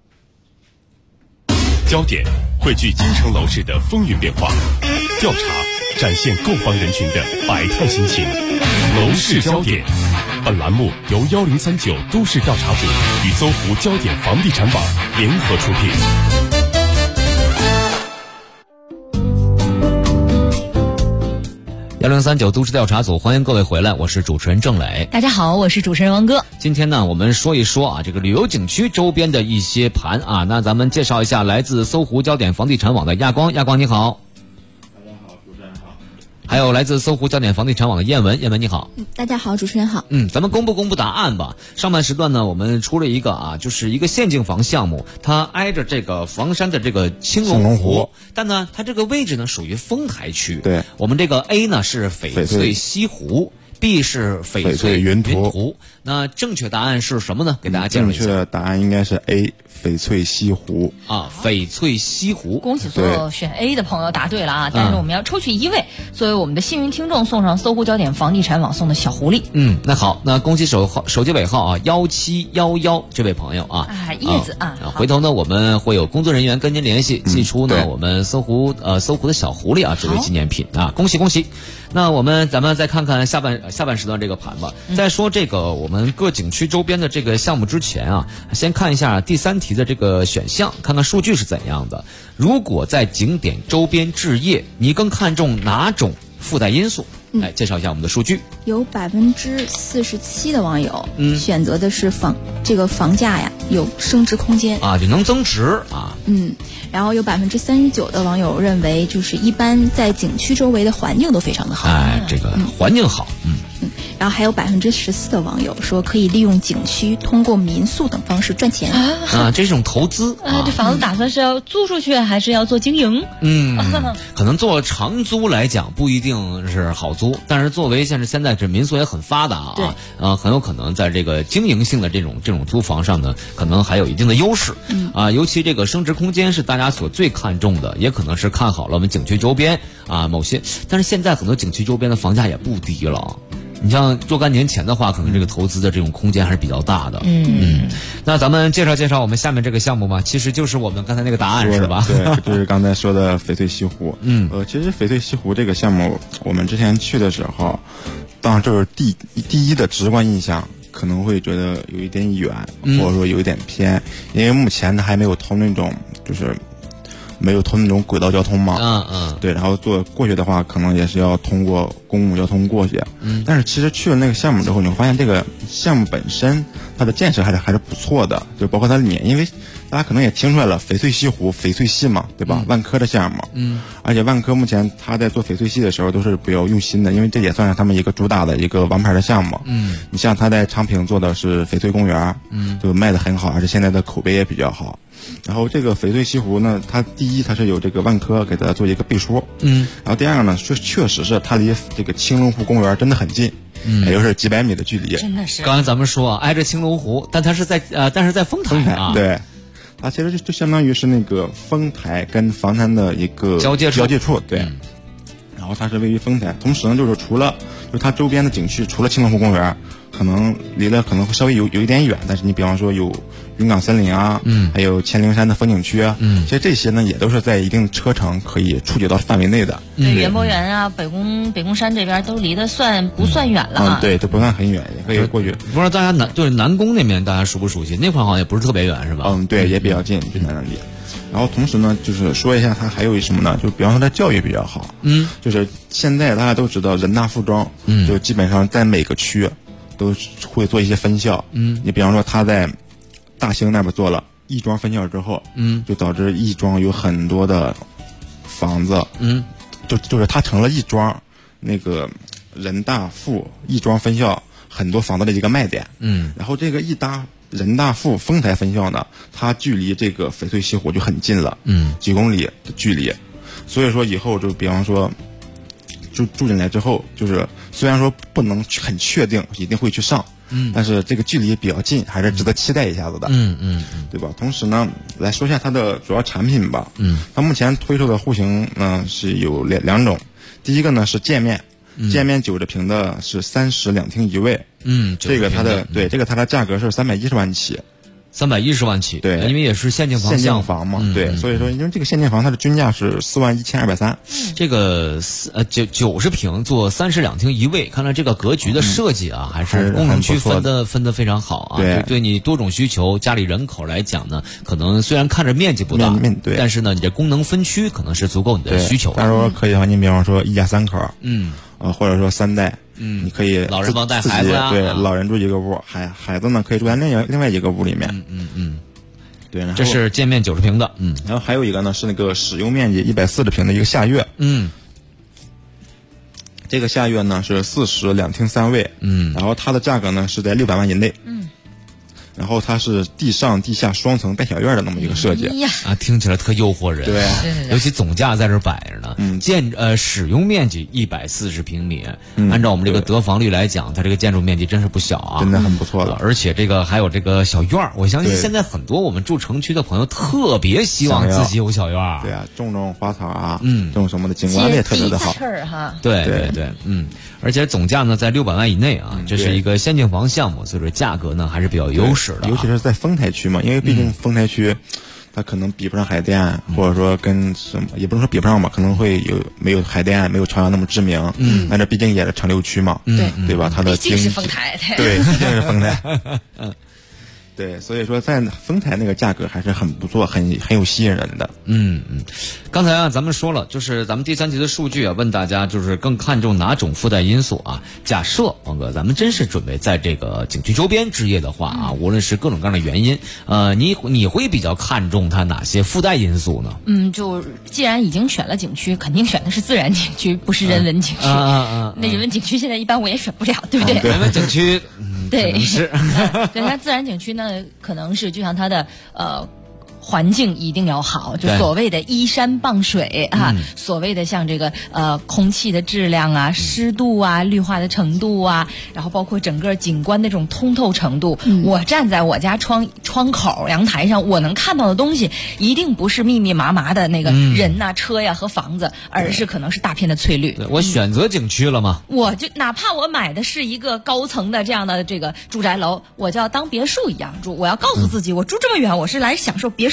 焦点汇聚京城楼市的风云变化，调查展现购房人群的百态心情。楼市焦点，本栏目由1039都市调查组与搜狐焦点房地产网联合出品。 1039都市调查组，欢迎各位回来，我是主持人郑磊。 大家好，我是主持人王哥。 今天呢，我们说一说这个旅游景区周边的一些盘啊。那咱们介绍一下来自搜狐焦点房地产网的亚光，亚光你好。 大家好，主持人好。 还有来自搜狐焦点房地产网的燕文，燕文你好。 大家好，主持人好。 咱们公布答案吧。上半时段呢，我们出了一个就是一个限境房项目，它挨着这个房山的这个青龙湖，但呢，它这个位置呢属于丰台区。 对， 我们这个 A 呢是翡翠西湖，B 是翡翠云图。那正确答案是什么呢？给大家介绍一下。 正确答案应该是 A， 翡翠西湖啊，翡翠西湖。 恭喜所有选 A 的朋友答对了啊！但是我们要抽取1位，作为我们的幸运听众，送上搜狐焦点房地产网送的小狐狸。 那好，那恭喜手机尾号1711这位朋友叶子回头呢我们会有工作人员跟您联系，寄出呢我们搜狐的小狐狸作为纪念品恭喜恭喜。那咱们再看看下半时段这个盘吧。在说这个我们各景区周边的这个项目之前先看一下第3题的这个选项，看看数据是怎样的。如果在景点周边置业，你更看重哪种附带因素？来介绍一下我们的数据。 有47%的网友选择的是房价有升值空间就能增值然后有39%的网友认为就是一般在景区周围的环境都非常的好， 这个环境好然后还有14%的网友说可以利用景区通过民宿等方式赚钱这种投资这房子打算是要租出去还是要做经营？ 可能做长租来讲不一定是好租，但是作为现在这民宿也很发达很有可能在这个经营性的这种租房上呢，可能还有一定的优势尤其这个升值空间是大家所最看重的，也可能是看好了我们景区周边某些，但是现在很多景区周边的房价也不低了。你像若干年前的话，可能这个投资的这种空间还是比较大的。那咱们介绍我们下面这个项目吧，其实就是我们刚才那个答案是吧？ 对，就是刚才说的翡翠西湖。其实翡翠西湖这个项目，我们之前去的时候，当然就是第一的直观印象可能会觉得有一点远，或者说有一点偏，因为目前它还没有投那种就是没有通那种轨道交通嘛，对，然后过去的话，可能也是要通过公共交通过去，但是其实去了那个项目之后，你会发现这个项目本身它的建设还是不错的，就包括它里面，因为大家可能也听出来了，翡翠西湖翡翠系嘛，对吧？万科的项目，而且万科目前他在做翡翠系的时候都是比较用心的，因为这也算是他们一个主打的一个王牌的项目，你像他在昌平做的是翡翠公园，就卖得很好，而且现在的口碑也比较好。然后这个翡翠西湖呢，它第一它是有这个万科给它做一个背书，然后第二个呢，确实是它离这个青龙湖公园真的很近，也就是几百米的距离。 真的是。 刚才咱们说挨着青龙湖，但它是在在丰台啊， 对，它其实就相当于是那个丰台跟房山的一个交界处，对。然后它是位于丰台，同时呢，就是它周边的景区，除了青龙湖公园，可能离得可能会稍微有一点远，但是你比方说有云冈森林啊，还有黔灵山的风景区啊，其实这些呢也都是在一定车程可以触及到范围内的。 对，园博园啊，北宫山这边都离得不算远了啊。 对，都不算很远，也可以过去。 不知道大家南宫那边大家熟不熟悉？那块好像也不是特别远，是吧？ 对，也比较近，就在那里。然后同时呢，就是说一下它还有什么呢？就比方说它教育比较好，就是现在大家都知道人大附中，就基本上在每个区都会做一些分校，你比方说他在大兴那边做了亦庄分校之后，就导致亦庄有很多的房子，就是它成了亦庄那个人大附亦庄分校很多房子的一个卖点，然后这个人大附丰台分校呢，它距离这个翡翠西湖就很近了，几公里的距离，所以说以后就比方说住进来之后，就是虽然说不能很确定一定会去上，但是这个距离比较近，还是值得期待一下子的，对吧？同时呢，来说一下它的主要产品吧，它目前推售的户型呢是有两种，第一个呢是建面90平的是32厅一卫，这个它的价格是310万起。 310万起， 对， 因为也是限定房嘛，对，所以说因为这个限定房它的均价是41230， 这个90平做32厅一卫，看来这个格局的设计啊，还是功能区分得非常好啊，对你多种需求，家里人口来讲呢，可能虽然看着面积不大， 对， 但是呢，你这功能分区可能是足够你的需求的。 但是说可以的话，你比方说一家3口，或者说3代。你可以老人帮带孩子啊， 对，老人住一个屋，孩子呢可以住在另外一个屋里面。对，然后这是建面90平的， 然后还有一个呢是那个使用面积140平的一个下跃，这个下跃呢是42厅3卫，然后它的价格呢是在600万以内，然后它是地上地下双层带小院的那么一个设计听起来特诱惑人， 对， 尤其总价在这摆着呢，使用面积140平米，按照我们这个得房率来讲，它这个建筑面积真是不小啊， 真的很不错了， 而且这个还有这个小院儿，我相信现在很多我们住城区的朋友特别希望自己有小院儿， 对啊，种花草啊，种什么的景观也特别的好， 对，而且总价呢在600万以内啊，这是一个限定房项目，所以说价格呢还是比较优势的， 尤其是在丰台区嘛，因为毕竟丰台区它可能比不上海淀，或者说跟什么也不能说比不上吧，可能会没有海淀没有朝阳那么知名，但这毕竟也是城6区嘛，对吧？它的毕竟是丰台， 对，毕竟是丰台，对，所以说在丰台那个价格还是很不错，很有吸引人的。 刚才啊，咱们说了，就是咱们第3题的数据啊，问大家就是更看重哪种附带因素啊？假设王哥，咱们真是准备在这个景区周边置业的话啊，无论是各种各样的原因，你会比较看重它哪些附带因素呢？ 就既然已经选了景区，肯定选的是自然景区，不是人文景区。那人文景区现在一般我也选不了，对不对？ 人文景区， 对， 是。 对，它自然景区呢，可能是就像它的环境一定要好，就所谓的依山傍水啊，所谓的像这个空气的质量啊、湿度啊、绿化的程度啊，然后包括整个景观的这种通透程度。我站在我家窗口阳台上，我能看到的东西一定不是密密麻麻的那个人呐、车呀和房子，而是可能是大片的翠绿。 我选择景区了吗？ 我就哪怕我买的是一个高层的这样的这个住宅楼，我就要当别墅一样住。我要告诉自己，我住这么远，我是来享受别墅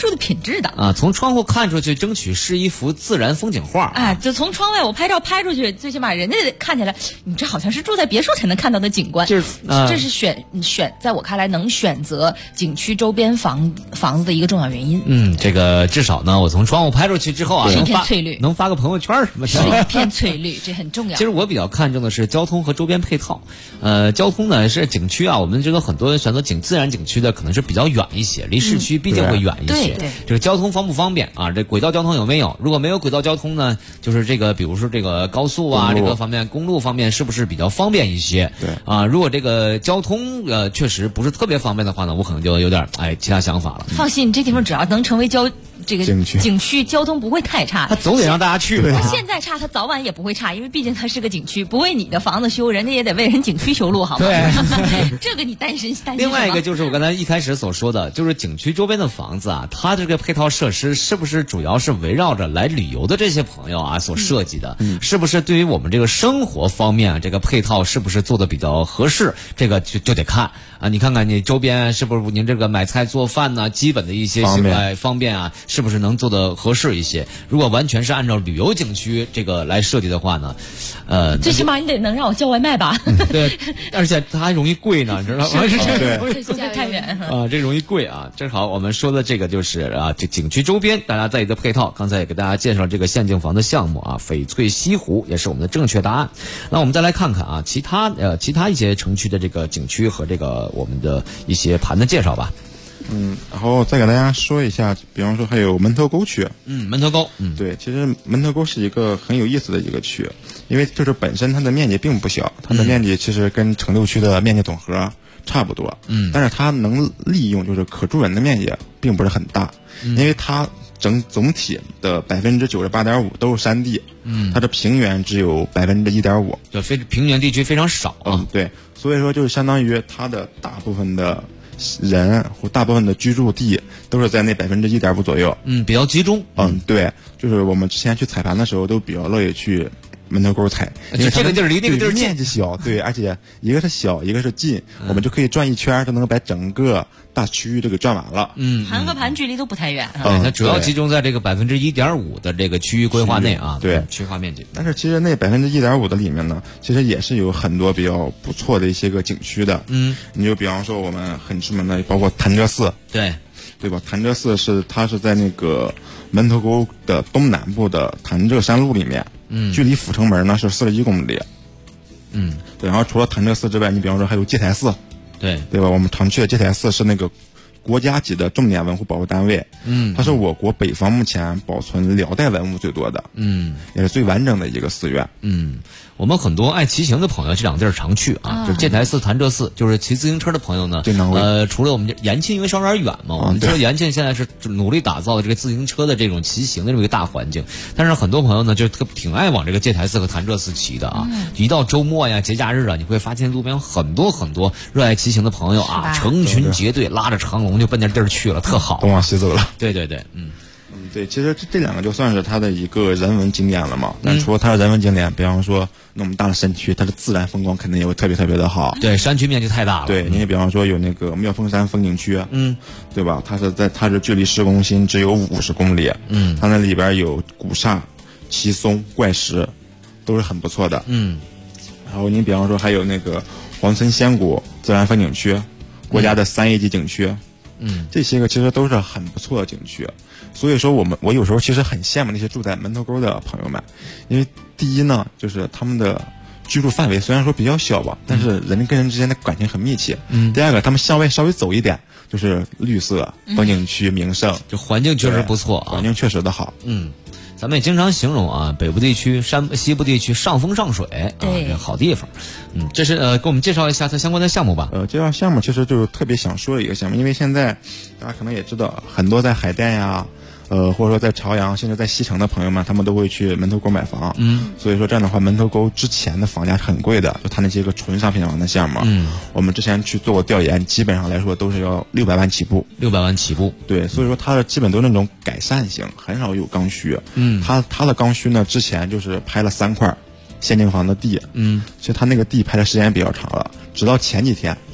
殊的品质的啊。从窗户看出去，争取是一幅自然风景画。 啊，就从窗外我拍照拍出去，最起码人家看起来，你这好像是住在别墅才能看到的景观。 就是这是选，在我看来能选择景区周边房子的一个重要原因。 这个至少呢，我从窗户拍出去之后啊， 是一片翠绿， 能发个朋友圈什么的， 是一片翠绿，这很重要。 其实我比较看重的是交通和周边配套。交通呢是景区啊，我们这个很多人选择自然景区的可能是比较远一些，离市区毕竟会远一些。 对， 这个交通方不方便啊？这轨道交通有没有？如果没有轨道交通呢，就是这个比如说这个高速啊，这个方面公路方面是不是比较方便一些？ 对啊，如果这个交通确实不是特别方便的话呢，我可能就有点其他想法了。 放心，这地方只要能成为这个景区交通不会太差， 他总得让大家去。 他现在差，他早晚也不会差，因为毕竟它是个景区，不为你的房子修，人家也得为人景区修路，好吗？ 对， 这个你担心。 另外一个就是我刚才一开始所说的，就是景区周边的房子啊，它这个配套设施是不是主要是围绕着来旅游的这些朋友啊所设计的？是不是对于我们这个生活方面这个配套是不是做的比较合适？这个就得看啊，你看看你周边是不是您这个买菜做饭呢，基本的一些方便啊，是不是能做的合适一些？如果完全是按照旅游景区这个来设计的话呢， 最起码你得能让我叫外卖吧？ 对，而且它还容易贵呢，你知道吗？ 对，不是太远啊，这容易贵啊。正好我们说的这个就是啊，这景区周边大家在意的配套，刚才也给大家介绍这个县境房的项目啊，翡翠西湖也是我们的正确答案。那我们再来看看啊，其他一些城区的这个景区和这个我们的一些盘的介绍吧。 然后再给大家说一下，比方说还有门头沟区。 门头沟， 对，其实门头沟是一个很有意思的一个区，因为就是本身它的面积并不小，它的面积其实跟成都区的面积总和差不多。但是它能利用就是可住人的面积并不是很大，因为它总体的98.5%都是山地，它的平原只有1.5%， 就平原地区非常少啊。 对，所以说就是相当于它的大部分的人或大部分的居住地都是在那1.5%左右， 比较集中。 对，就是我们之前去采盘的时候都比较乐意去门头沟采，因为这个地儿离那个地儿面积小，对，而且一个是小，一个是近，我们就可以转一圈，就能把整个大区域都给转完了。 盘和盘距离都不太远。 它主要集中在这个1.5%的这个区域规划内啊， 对， 区划面积。 但是其实那1.5%的里面呢，其实也是有很多比较不错的一些个景区的。你就比方说我们很出名的，包括潭柘寺，对吧？潭柘寺它是在那个门头沟的东南部的潭柘山路里面，距离阜成门呢是41公里。对，然后除了潭柘寺之外，你比方说还有戒台寺，对吧？我们常去的戒台寺是那个国家级的重点文物保护单位，它是我国北方目前保存辽代文物最多的，也是最完整的一个寺院。 我们很多爱骑行的朋友这两地儿常去啊，就是戒台寺、潭柘寺。就是骑自行车的朋友呢，除了我们延庆，因为稍微有点远嘛，我们知道延庆现在是努力打造这个自行车的这种骑行的这么一个大环境。但是很多朋友呢，就挺爱往这个戒台寺和潭柘寺骑的啊。一到周末呀、节假日啊，你会发现路边有很多热爱骑行的朋友啊，成群结队拉着长龙就奔那地儿去了，特好， 东往西走了。 对， 对，其实这两个就算是它的一个人文景点了嘛。但除了它的人文景点，比方说那么大的山区，它的自然风光肯定也会特别特别的好。 对，山区面积太大了。 对，你比方说有那个妙峰山风景区，对吧？它是距离市中心只有50公里，它那里边有古刹、奇松、怪石，都是很不错的。然后你比方说还有那个黄村仙谷自然风景区，国家的3A级景区，这些个其实都是很不错的景区。所以说我有时候其实很羡慕那些住在门头沟的朋友们，因为第一呢，就是他们的居住范围虽然说比较小吧，但是人跟人之间的感情很密切。第二个，他们向外稍微走一点，就是绿色、风景区、名胜， 就环境确实不错啊， 环境确实的好。 咱们也经常形容啊，北部地区、西部地区上风上水啊，这好地方。这是给我们介绍一下它相关的项目吧。 介绍项目其实就是特别想说的一个项目，因为现在大家可能也知道，很多在海淀呀。或者说在朝阳，甚至在西城的朋友们，他们都会去门头沟买房。所以说这样的话，门头沟之前的房价是很贵的，就它那些个纯商品房的项目。我们之前去做过调研，基本上来说都是要600万起步。 600万起步。 对，所以说它的基本都是那种改善型，很少有刚需。它的刚需呢，之前就是拍了3块县境房的地。其实它那个地拍的时间比较长了，直到前几天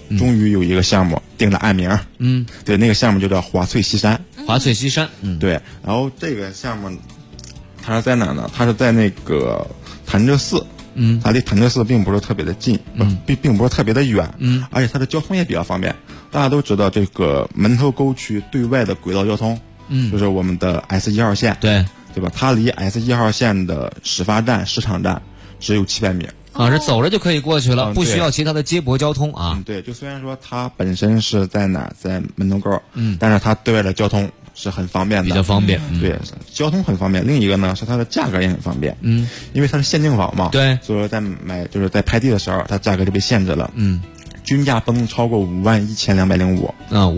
终于有一个项目定了案名。对，那个项目就叫华翠西山。 华翠西山， 对。然后这个项目，它是在哪呢？它是在那个潭柘寺。它离潭柘寺并不是特别的近，并不是特别的远，而且它的交通也比较方便。大家都知道这个门头沟区对外的轨道交通，就是我们的 S1号线，对吧？它离 S1号线的始发站、市场站只有700米。 是走着就可以过去了，不需要其他的接驳交通啊。 对，就虽然说它本身是在哪儿，在门头沟，但是它对外的交通是很方便的， 比较方便。 对，交通很方便。另一个呢是它的价格也很方便，因为它是限定房嘛，对，所以说在拍地的时候，它价格就被限制了，均价不能超过51205。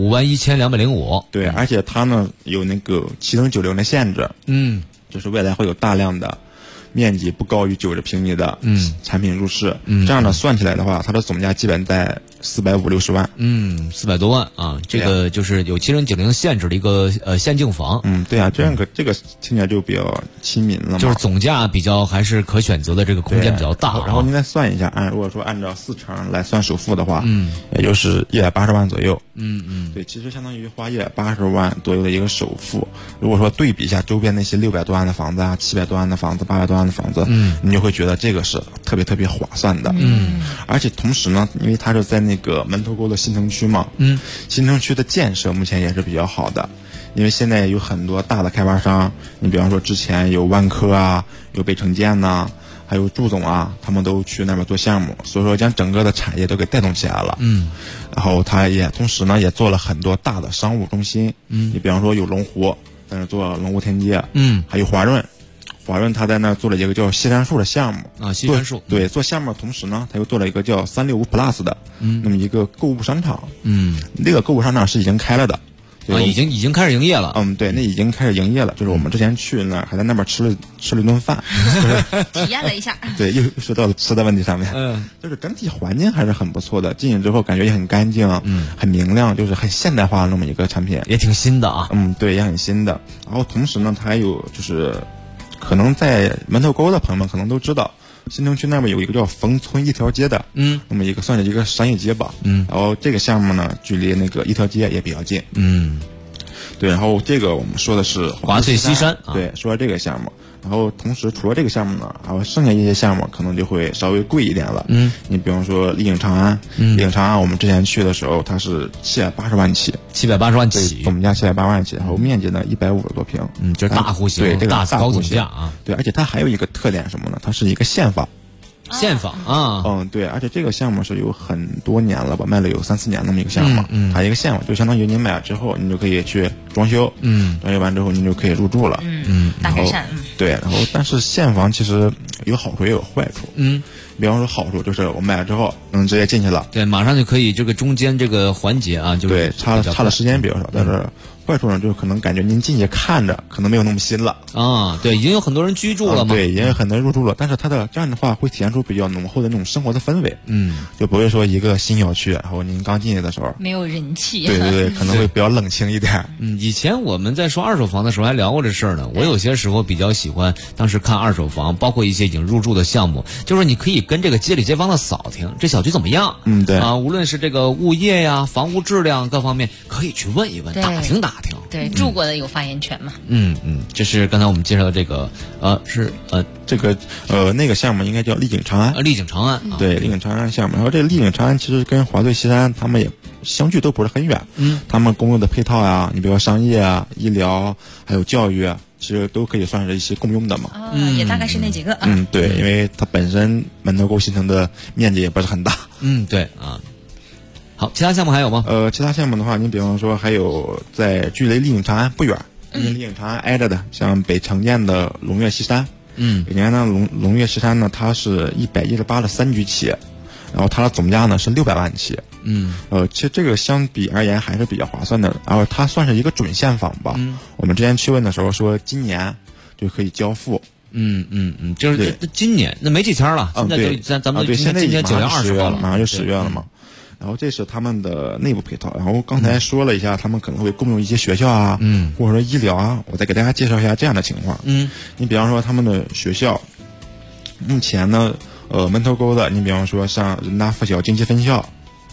51205。 对，而且它呢有那个7090的限制，就是未来会有大量的面积不高于90平米的产品入市，这样的算起来的话，它的总价基本在450-60万 ，400多万啊！这个就是有7090限制的一个限定房。 对啊，这个听起来就比较亲民了嘛。 就是总价比较还是可选择的，这个空间比较大。 然后您再算一下，如果说按照4成来算首付的话，也就是180万左右。对，其实相当于花180万左右的一个首付。如果说对比一下周边那些600多万的房子啊、700多万的房子、800多万的房子，你就会觉得这个是特别特别划算的。而且同时呢，因为它是在那个门头沟的新城区嘛，新城区的建设目前也是比较好的，因为现在有很多大的开发商，你比方说之前有万科啊，有北城建呐，还有祝总啊，他们都去那边做项目，所以说将整个的产业都给带动起来了。然后他也同时呢也做了很多大的商务中心，你比方说有龙湖，在那做龙湖天街，还有华润。华润他在那做了一个叫西山树的项目啊，西山树对做项目的同时呢，他又做了一个叫365 Plus 的那么一个购物商场。那个购物商场是已经开了的， 已经开始营业了。 对，那已经开始营业了。就是我们之前去那还在那边吃了一顿饭， 体验了一下。 对，又说到了吃的问题上面。就是整体环境还是很不错的，进去之后感觉也很干净，很明亮，就是很现代化的那么一个产品， 也挺新的啊。 对，也很新的。然后同时呢，它还有就是可能在门头沟的朋友们可能都知道，新城区那边有一个叫冯村一条街的，那么一个算是一个商业街吧，然后这个项目呢，距离那个一条街也比较近，对，然后这个我们说的是华翠西山， 对，说这个项目，然后同时除了这个项目呢，然后剩下一些项目可能就会稍微贵一点了，你比方说丽影长安，丽影长安我们之前去的时候，它是780万起 ，780万起， 总价780万起，然后面积呢150多平， 就是大户型， 对，这个大高总价啊， 对，而且它还有一个特点什么呢？它是一个现房。 现房啊， 对，而且这个项目是有很多年了吧，卖了有3-4年那么一个项目，它一个现房就相当于你买了之后，你就可以去装修，装修完之后你就可以入住了， 大改善， 对，然后但是现房其实有好处也有坏处，比方说好处就是我买了之后能直接进去了， 对，马上就可以这个中间这个环节啊，就是对，差的时间比较少，但是坏处呢，就是可能感觉您进去看着可能没有那么新了啊。对，已经有很多人居住了嘛， 对，已经有很多人入住了，但是它的这样的话会体现出比较浓厚的那种生活的氛围，就不会说一个新小区，然后您刚进去的时候没有人气， 对，可能会比较冷清一点。 以前我们在说二手房的时候还聊过这事儿呢。我有些时候比较喜欢当时看二手房，包括一些已经入住的项目，就是你可以跟这个街里街坊的扫听这小区怎么样， 对啊，无论是这个物业呀、房屋质量各方面，可以去问一问，打听打听。 对，住过的有发言权嘛？ 这是刚才我们介绍的这个这个那个项目应该叫丽景长安， 丽景长安， 对，丽景长安项目。然后这个丽景长安其实跟华翠西山他们也相距都不是很远，他们公用的配套呀，你比如商业啊、医疗还有教育，其实都可以算是一些共用的嘛。 也大概是那几个。 对，因为它本身门头沟新城的面积也不是很大。 对啊。好，其他项目还有吗？ 其他项目的话，你比方说还有在距离丽景长安不远，跟丽景长安挨着的，像北城建的龙悦西山。北年呢，龙悦西山呢，它是118的3居起，然后它的总价呢是600万起。其实这个相比而言还是比较划算的，然后它算是一个准现房吧。我们之前去问的时候说今年就可以交付。 就是今年那没几天了。现在就咱们现在今年9月20号了，马上就10月了嘛。然后这是他们的内部配套，然后刚才说了一下，他们可能会共用一些学校啊，或者说医疗啊，我再给大家介绍一下这样的情况。你比方说他们的学校，目前呢，门头沟的，你比方说像人大附小经济分校，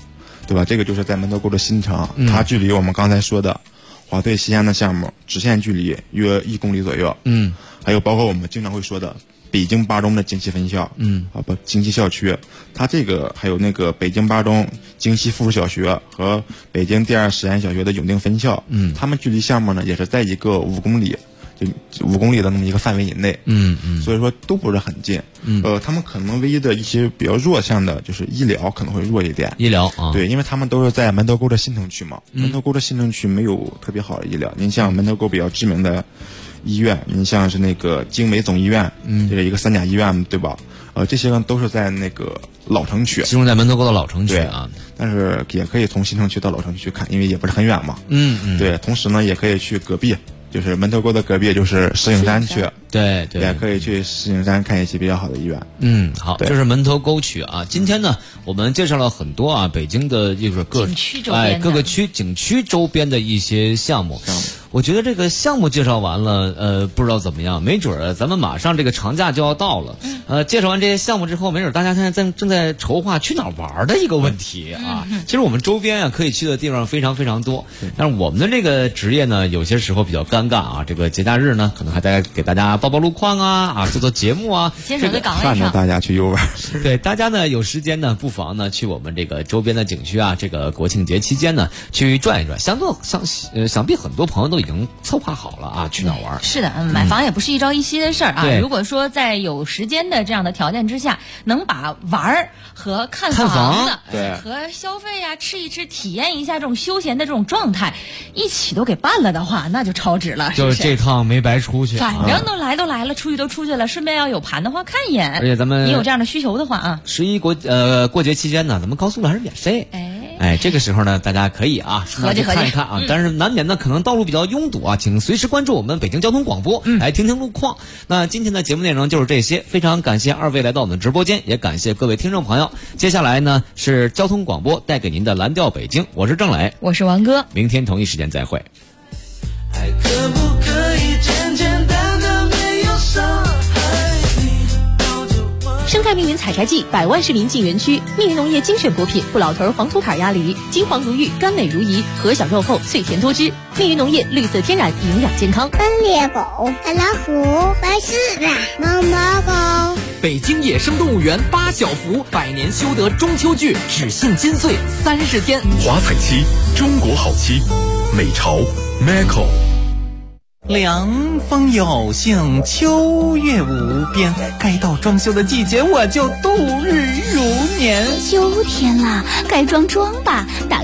对吧？这个就是在门头沟的新城，它距离我们刚才说的华兑西安的项目直线距离约1公里左右。还有包括我们经常会说的北京八中的京西分校，京西校区，它这个还有那个北京八中京西附属小学和北京第2实验小学的永定分校，他们距离项目呢也是在一个5公里，就5公里的那么一个范围以内，所以说都不是很近。他们可能唯一的一些比较弱项的就是医疗可能会弱一点。 医疗啊， 对，因为他们都是在门头沟的新城区嘛，门头沟的新城区没有特别好的医疗。您像门头沟比较知名的医院，您像是那个京美总医院，这是一个3甲医院，对吧？这些呢都是在那个老城区， 集中在门头沟的老城区啊。 但是也可以从新城区到老城区去看，因为也不是很远嘛。对，同时呢也可以去隔壁，就是门头沟的隔壁就是石景山区， 对， 也可以去石景山看一些比较好的医院。 好，这是门头沟区啊。今天呢，我们介绍了很多啊，北京的就是各个区景区周边的一些项目。我觉得这个项目介绍完了，不知道怎么样，没准儿咱们马上这个长假就要到了。介绍完这些项目之后，没准儿大家现在正在筹划去哪儿玩的一个问题啊。其实我们周边啊可以去的地方非常非常多，但是我们的这个职业呢，有些时候比较尴尬啊。这个节假日呢，可能还得给大家报路况啊，做节目啊， 坚守在岗位上， 看着大家去游玩。 对，大家呢有时间呢，不妨呢去我们这个周边的景区啊，这个国庆节期间呢去转一转。想必很多朋友都已经策划好了啊，去哪玩？ 是的，买房也不是一朝一夕的事儿啊。如果说在有时间的这样的条件之下，能把玩和看房的， 对， 和消费呀、吃一吃、体验一下这种休闲的这种状态，一起都给办了的话，那就超值了。 就是这趟没白出去， 反正都来了，出去都出去了，顺便要有盘的话看一眼。 而且咱们你有这样的需求的话啊 ，11过节期间呢，咱们高速路还是免费。这个时候呢，大家可以啊， 合计看一看啊。但是难免呢，可能道路比较拥堵啊，请随时关注我们北京交通广播，来听听路况。那今天的节目内容就是这些，非常感谢2位来到我们直播间，也感谢各位听众朋友。接下来呢是交通广播带给您的蓝调北京，我是郑磊， 我是王哥， 明天同一时间再会。 还可不可以简简单单没有伤害你？ 生态命运采摘季，100万市民进园区，命运农业精选果品，不老头黄土坎鸭梨，金黄如玉，甘美如饴，核小肉厚，脆甜多汁。命运农业绿色天然，营养健康。 猎狗、大老虎、白狮子、毛毛狗。 北京野生动物园8小福100年修得中秋剧，只限金穗30天。 华彩期，中国好期，美潮 Macau。 凉风有幸，秋月无边，该到装修的季节，我就度日如年。 秋天了，该装吧，打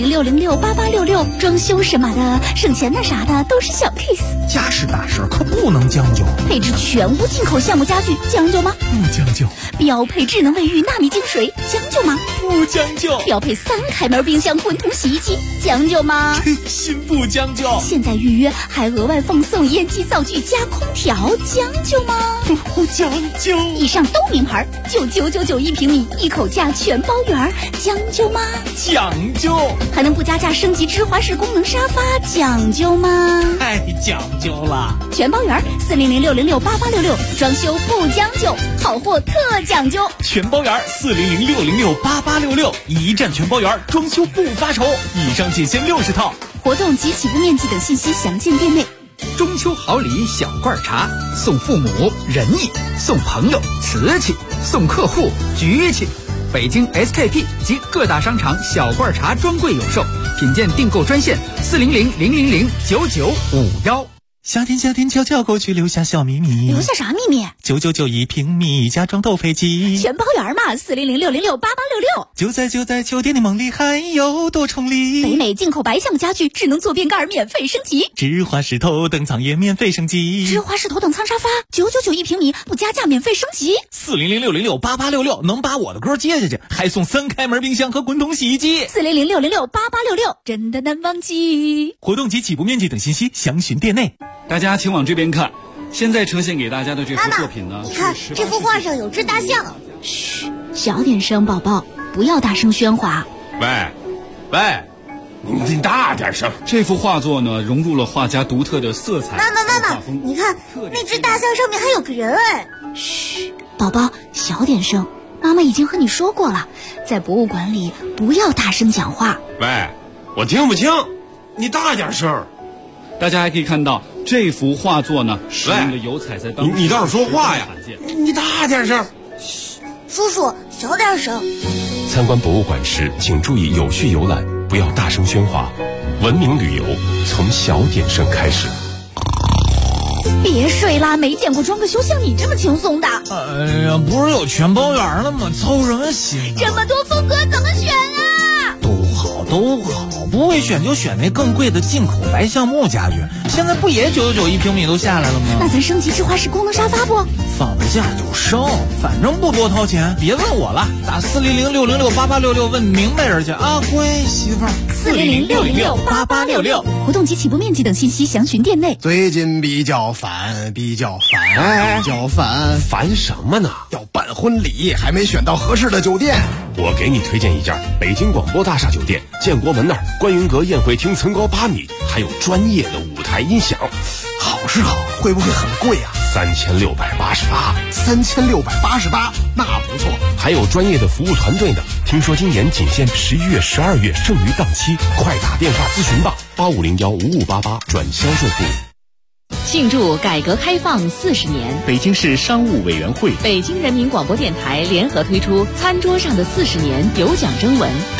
4006068866，装修什么的，省钱的啥的都是小 case。 家事大事可不能将就， 配置全屋进口橡木家具，将就吗？ 不将就。 标配智能卫浴纳米净水，将就吗？ 不将就。 标配3开门冰箱滚筒洗衣机，将就吗？ 真心不将就。 现在预约还额外奉送烟机灶具加空调，将就吗？ 不将就。 以上都名牌，99991平米，1口价全包圆，将就吗？ 讲究。 还能不加价升级芝华士功能沙发，讲究吗？ 太讲究了。 全包圆，4006068866，装修不将就，好货特讲究。 全包圆，4006068866，一站全包圆，装修不发愁。以上仅限60套。 活动及起步面积等信息详见店内。 中秋好礼小罐茶，送父母仁义，送朋友瓷器，送客户局气。北京 SKP 及各大商场小罐茶专柜有售，品鉴订购专线40000009951。 夏天悄悄过去，留下小秘密。 留下啥秘密 ？9991平米，家装斗飞机。 全包圆嘛，4006068866。 就在秋天的梦里，还有多重礼。 北美进口白橡木家具，智能坐便盖免费升级。 芝华士头等舱也免费升级。 芝华士头等舱沙发，9991平米，不加价免费升级。 40006068866，能把我的歌接下去，还送3开门冰箱和滚筒洗衣机。 40006068866，真的难忘记。 活动及起步面积等信息详询店内。 大家请往这边看，现在呈现给大家的这幅作品呢， 你看这幅画上有只大象。 嘘，小点声，宝宝，不要大声喧哗。 喂，你大点声。这幅画作呢，融入了画家独特的色彩。 妈妈，你看那只大象上面还有个人哎。 嘘，宝宝，小点声， 妈妈已经和你说过了，在博物馆里不要大声讲话。 喂，我听不清，你大点声。 大家还可以看到这幅画作呢，使用的油彩在当时你倒是说话呀！你大点声。 叔叔，小点声。 参观博物馆时，请注意有序游览，不要大声喧哗。文明旅游从小点声开始。 别睡啦，没见过装个修像你这么轻松的。 哎呀，不是有全包圆了吗？操什么心啊？ 这么多风格怎么选啊？ 都好，不会选就选那更贵的进口白橡木家具，现在不也999一平米都下来了吗？ 那咱升级智化式功能沙发不？ 放得下就升，反正不多掏钱。别问我了，打400-606-8866问明白人去啊！乖媳妇儿 ，400-606-8866，活动及起步面积等信息详询店内。 最近比较烦， 烦什么呢？ 要办婚礼，还没选到合适的酒店。 我给你推荐一家北京广播大厦酒店，建国门那儿观云阁宴会厅层高8米，还有专业的舞台音响。 好是好，会不会很贵啊？3688，那不错。 还有专业的服务团队呢。听说今年仅限11月、12月剩余档期，快打电话咨询吧，8501-5588转销售部。 庆祝改革开放40年， 北京市商务委员会、 北京人民广播电台联合推出《餐桌上的40年》有奖征文。